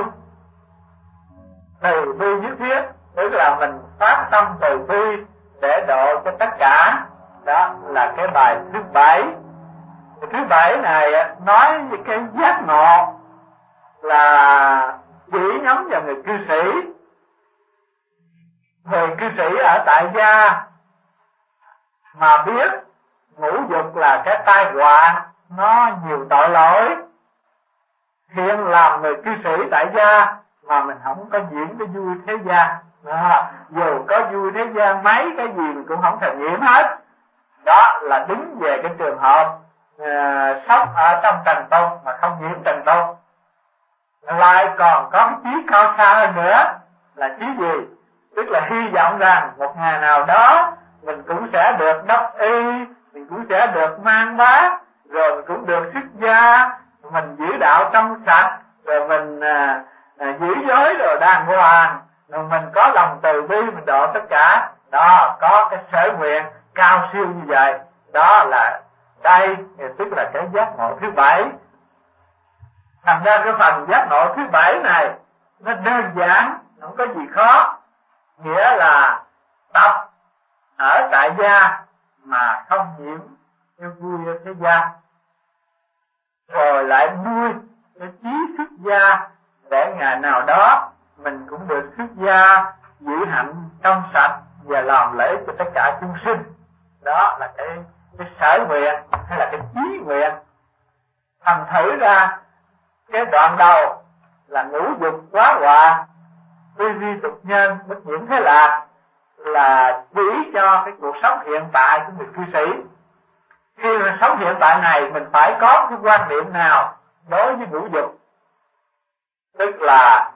Từ bi nhất thiết, tức là mình phát tâm từ bi để độ cho tất cả. Đó là cái bài thứ bảy. Thứ bảy này nói về cái giác ngộ là chỉ nhắm vào người cư sĩ. Người cư sĩ ở tại gia mà biết ngũ dục là cái tai họa, nó nhiều tội lỗi, hiện làm người cư sĩ tại gia mà mình không có diễn cái vui thế gian đó, dù có vui thế gian mấy cái gì mình cũng không thể nhiễm hết. Đó là đứng về cái trường hợp uh, sống ở trong trần tục mà không nhiễm trần tục. Lại còn có cái chí cao xa hơn nữa là chí gì? Tức là hy vọng rằng một ngày nào đó mình cũng sẽ được đắp y, mình cũng sẽ được mang bát, rồi mình cũng được xuất gia, mình giữ đạo trong sạch, rồi mình à, à, giữ giới rồi đàng hoàng, rồi mình có lòng từ bi, mình độ tất cả. Đó, có cái sở nguyện cao siêu như vậy. Đó là đây, tức là cái giác ngộ thứ bảy. Thành ra cái phần giác ngộ thứ bảy này nó đơn giản, không có gì khó, nghĩa là tập ở tại gia mà không nhiễm cái vui ở thế gian, rồi lại nuôi cái trí xuất gia để ngày nào đó mình cũng được xuất gia, giữ hạnh trong sạch và làm lễ cho tất cả chúng sinh. Đó là cái cái sở nguyện hay là cái chí nguyện. Thành thử ra cái đoạn đầu là ngũ dục quá hòa, tư duy tục nhân bất nhiễm thế lạc, là chỉ cho cái cuộc sống hiện tại của người cư sĩ. Khi mà sống hiện tại này mình phải có cái quan niệm nào đối với ngũ dục, tức là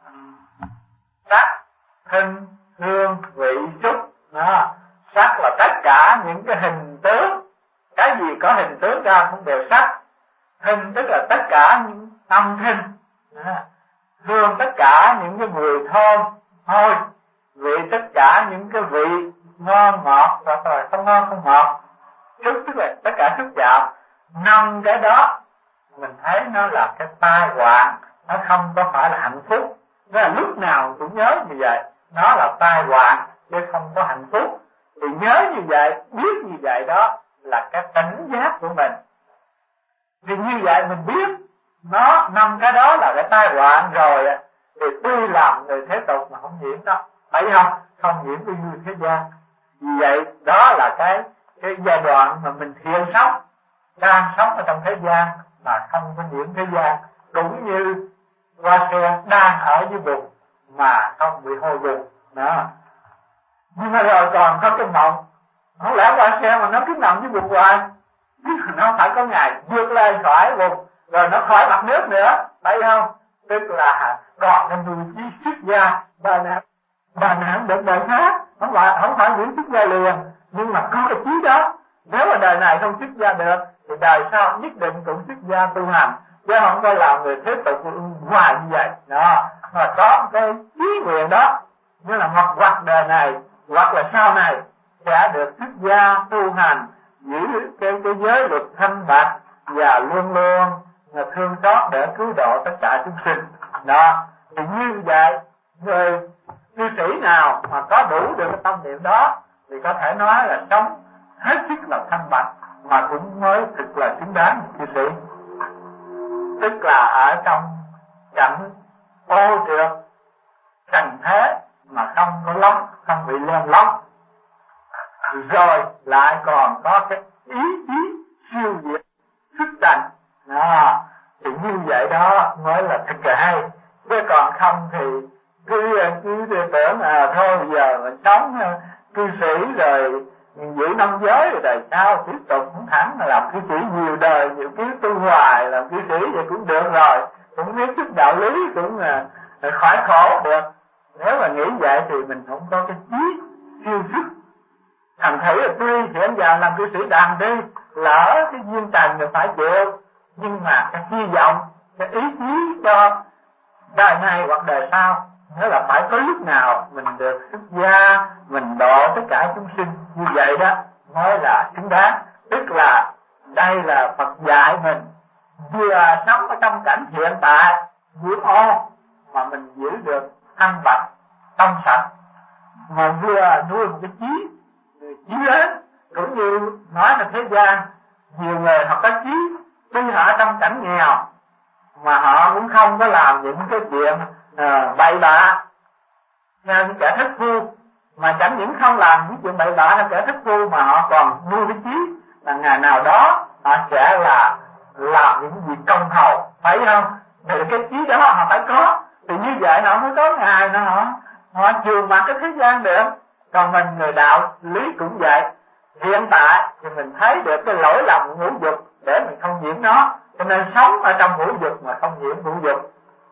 sắc, thân, hương, vị, xúc. Đó, sắc là tất cả những cái hình tướng, cái gì có hình tướng ra cũng đều sắc. Thân tức là tất cả những âm thanh. Đó, hương tất cả những cái mùi thơm thôi, vị tất cả những cái vị ngon ngọt và rồi không ngon không ngọt, xúc tức là tất cả xúc chạm. Năm cái đó mình thấy nó là cái tai họa, nó không có phải là hạnh phúc. Nó là lúc nào cũng nhớ như vậy, nó là tai họa chứ không có hạnh phúc. Thì nhớ như vậy, biết như vậy, đó là cái tỉnh giác của mình. Thì như vậy mình biết nó năm cái đó là cái tai họa rồi, thì tuy làm người thế tục mà không nhiễm đó, phải không? Không nhiễm cái vui thế gian. Vì vậy đó là cái cái giai đoạn mà mình thiện sống, đang sống ở trong thế gian mà không có nhiễm thế gian, cũng như hoa sen đang ở dưới bùn mà không bị hôi bùn đó. Nhưng mà rồi còn có cái mộng, không lẽ hoa sen mà nó cứ nằm dưới bùn hoài, nó phải có ngày vượt lên khỏi bùn rồi nó khỏi mặt nước nữa, phải không? Tức là còn cái nuôi trí xuất gia, bà nạn bà nạn được đời khác, không phải không phải những xuất gia liền, nhưng mà có cái trí đó. Nếu mà đời này không xuất gia được thì đời sau nhất định cũng xuất gia tu hành, chứ không có làm người thế tục hoài như vậy đó. Mà có cái trí nguyện đó, như là hoặc hoặc đời này hoặc là sau này sẽ được xuất gia tu hành, giữ cái cái giới luật thanh bạch và luôn luôn là thương xót để cứu độ tất cả chúng sinh đó. Thì như vậy người cư sĩ nào mà có đủ được cái tâm niệm đó thì có thể nói là sống hết sức là thanh bạch, mà cũng mới thực là xứng đáng cư sĩ. Tức là ở trong cảnh ô trượt trần thế mà không có lắm, không bị lên lắm, rồi lại còn có cái ý chí siêu việt sức trần đó. Thì như vậy đó mới là thật là hay, chứ còn không thì cứ cứ tưởng à thôi giờ mình sống cư sĩ rồi giữ năm giới rồi đời sau tiếp tục cũng thẳng là làm cư sĩ nhiều đời nhiều kiếp tu hoài làm cư sĩ vậy cũng được rồi, cũng biết chút đạo lý cũng là khỏi khổ được. Nếu mà nghĩ vậy thì mình không có cái trí siêu sức. Thành thử là tuy hiện giờ làm cư sĩ đàn đi, lỡ cái duyên trần thì phải chịu, nhưng mà cái hy vọng, cái ý chí cho đời này hoặc đời sau, nghĩa là phải có lúc nào mình được xuất gia, mình độ tất cả chúng sinh, như vậy đó mới là xứng đáng. Tức là đây là Phật dạy mình vừa sống ở trong cảnh hiện tại nhiễm ô mà mình giữ được thanh bạch trong sạch, mà vừa nuôi một cái trí trí lớn. Cũng như nói là thế gian nhiều người họ có trí, tuy họ trong cảnh nghèo mà họ cũng không có làm những cái chuyện uh, bậy bạ theo những kẻ thất phu, mà chẳng những không làm những chuyện bậy bạ theo kẻ thất phu mà họ còn nuôi cái chí là ngày nào đó họ sẽ là làm những việc công hầu, phải không? Thì cái chí đó họ phải có, thì như vậy họ mới có ngày nào họ họ trường mặt cái thế gian được. Còn mình người đạo lý cũng vậy, hiện tại thì mình thấy được cái lỗi lầm ngũ dục để mình không nhiễm nó, cho nên sống ở trong ngũ dục mà không nhiễm ngũ dục,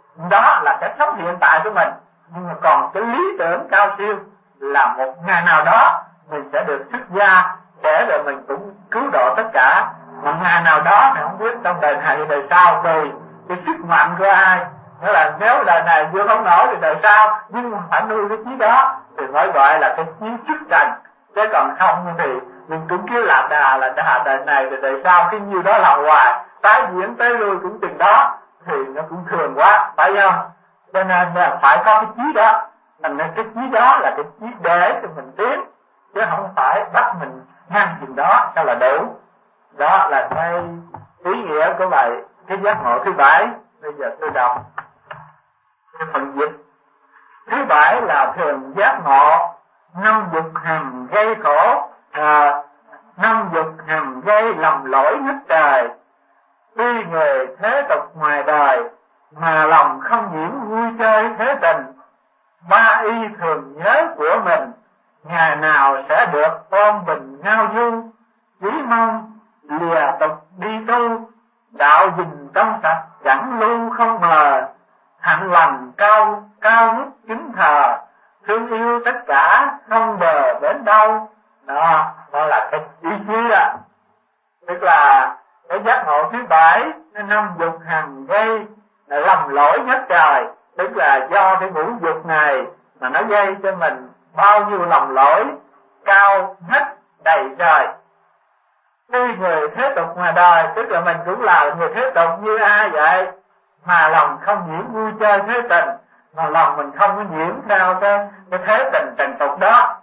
đó là cái sống hiện tại của mình. Nhưng mà còn cái lý tưởng cao siêu là một ngày nào đó mình sẽ được xuất gia để rồi mình cũng cứu độ tất cả. Mà ngày nào đó thì không biết trong đời này hay đời sau, tùy cái sức mạnh của ai. Nghĩa là nếu đời này chưa không nổi thì đời sau, nhưng mà phải nuôi cái chí đó thì mới gọi là cái chí sức trần. Chứ còn không thì mình cũng cứ làm đà là đà đời này rồi đời sau, cái nhiêu đó làm hoài, tái diễn tới lui cũng chừng đó, thì nó cũng thường quá, phải không? Cho nên là phải có cái chí đó, thành ra cái chí đó là cái chí để cho mình tiến, chứ không phải bắt mình ngăn chừng đó cho là đủ. Đó là cái ý nghĩa của bài cái giác ngộ thứ bảy. Bây giờ tôi đọc cái phần dịch. Thứ bảy là thường giác ngộ năm dục hành gây khổ, à, năm dục hành gây lầm lỗi nhất trời. Tuy người thế tục ngoài đời mà lòng không nhiễm vui chơi thế tình. Ba y thường nhớ của mình, ngày nào sẽ được ôm bình ngao du. Chỉ mong lìa tục đi tu, đạo gìn trong sạch chẳng lưu không mờ. Hạnh lành cao cao nhất kính thờ, thương yêu tất cả không bờ đến đâu. Đó, đó là cái ý chí đó. Tức là cái giác ngộ thứ bảy, năm dục hành gây là lầm lỗi nhất trời. Tức là do cái ngũ dục này mà nó gây cho mình bao nhiêu lầm lỗi cao nhất đầy trời. Tuy người thế tục ngoài đời, tức là mình cũng là người thế tục như ai vậy, mà lòng không nhiễm vui chơi thế tình, mà lòng mình không có nhiễm theo cái, cái thế tình trần tục đó.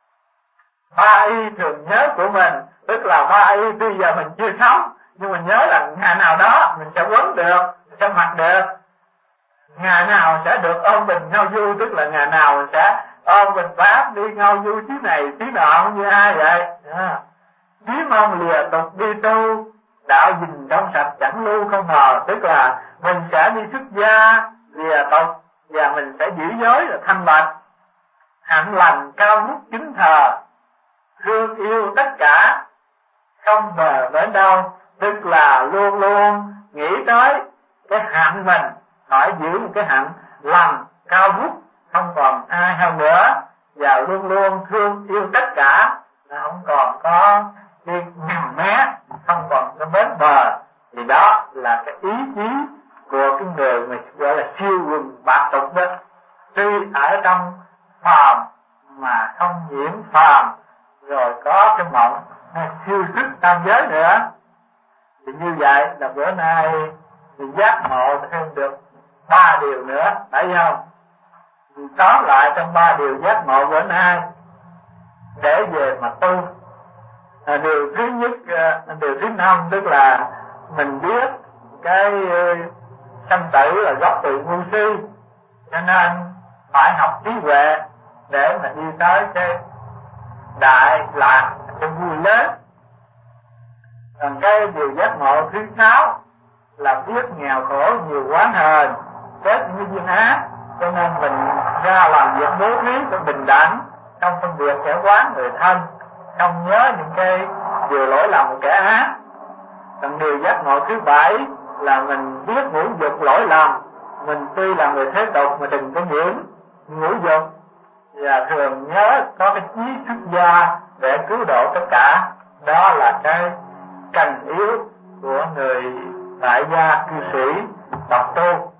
Ba y thường nhớ của mình, tức là ba y bây giờ mình chưa sống, nhưng mình nhớ là ngày nào đó mình sẽ quấn được, sẽ mặc được, ngày nào sẽ được ôm bình ngao du, tức là ngày nào mình sẽ ôm bình bát đi ngao du tí này tí nọ như ai vậy. À. Chí mong lìa tục đi tu, đạo gìn trong sạch chẳng lưu không mờ, tức là mình sẽ đi xuất gia lìa tục và mình sẽ giữ giới là thanh bạch. Hạnh lành cao nhất kính thờ, thương yêu tất cả không bờ đến đâu, tức là luôn luôn nghĩ tới cái hạnh mình, phải giữ một cái hạnh lành cao vút, không còn ai hơn nữa, và luôn luôn thương yêu tất cả, không còn có đi nhầm mé, không còn có bến bờ. Thì đó là cái ý chí của cái người mình gọi là siêu quần bạc tục đó. Tuy ở trong phàm mà không nhiễm phàm, rồi có cái mộng siêu sức tam giới nữa. Thì như vậy là bữa nay mình giác ngộ thêm được ba điều nữa, phải không? Thì tóm lại trong ba điều giác ngộ bữa nay để về mà tu. À, điều thứ nhất, điều thứ năm, tức là mình biết cái sanh tử là gốc từ ngu si, cho nên phải học trí huệ để mà đi tới cái đại lạc, cái vui lớn. Còn cái điều giác ngộ thứ sáu là biết nghèo khổ nhiều quá hờn, chết những cái duyên ác, cho nên mình ra làm việc bố thí cho bình đẳng, không phân biệt kẻ quá người thân, không nhớ những cái điều lỗi lầm của kẻ ác. Còn điều giác ngộ thứ bảy là mình biết ngũ dục lỗi lầm, mình tuy là người thế tục mà đừng có nhiễm ngũ dục, và thường nhớ có cái chí xuất gia để cứu độ tất cả. Đó là cái cần yếu của người tại gia cư sĩ độc tu.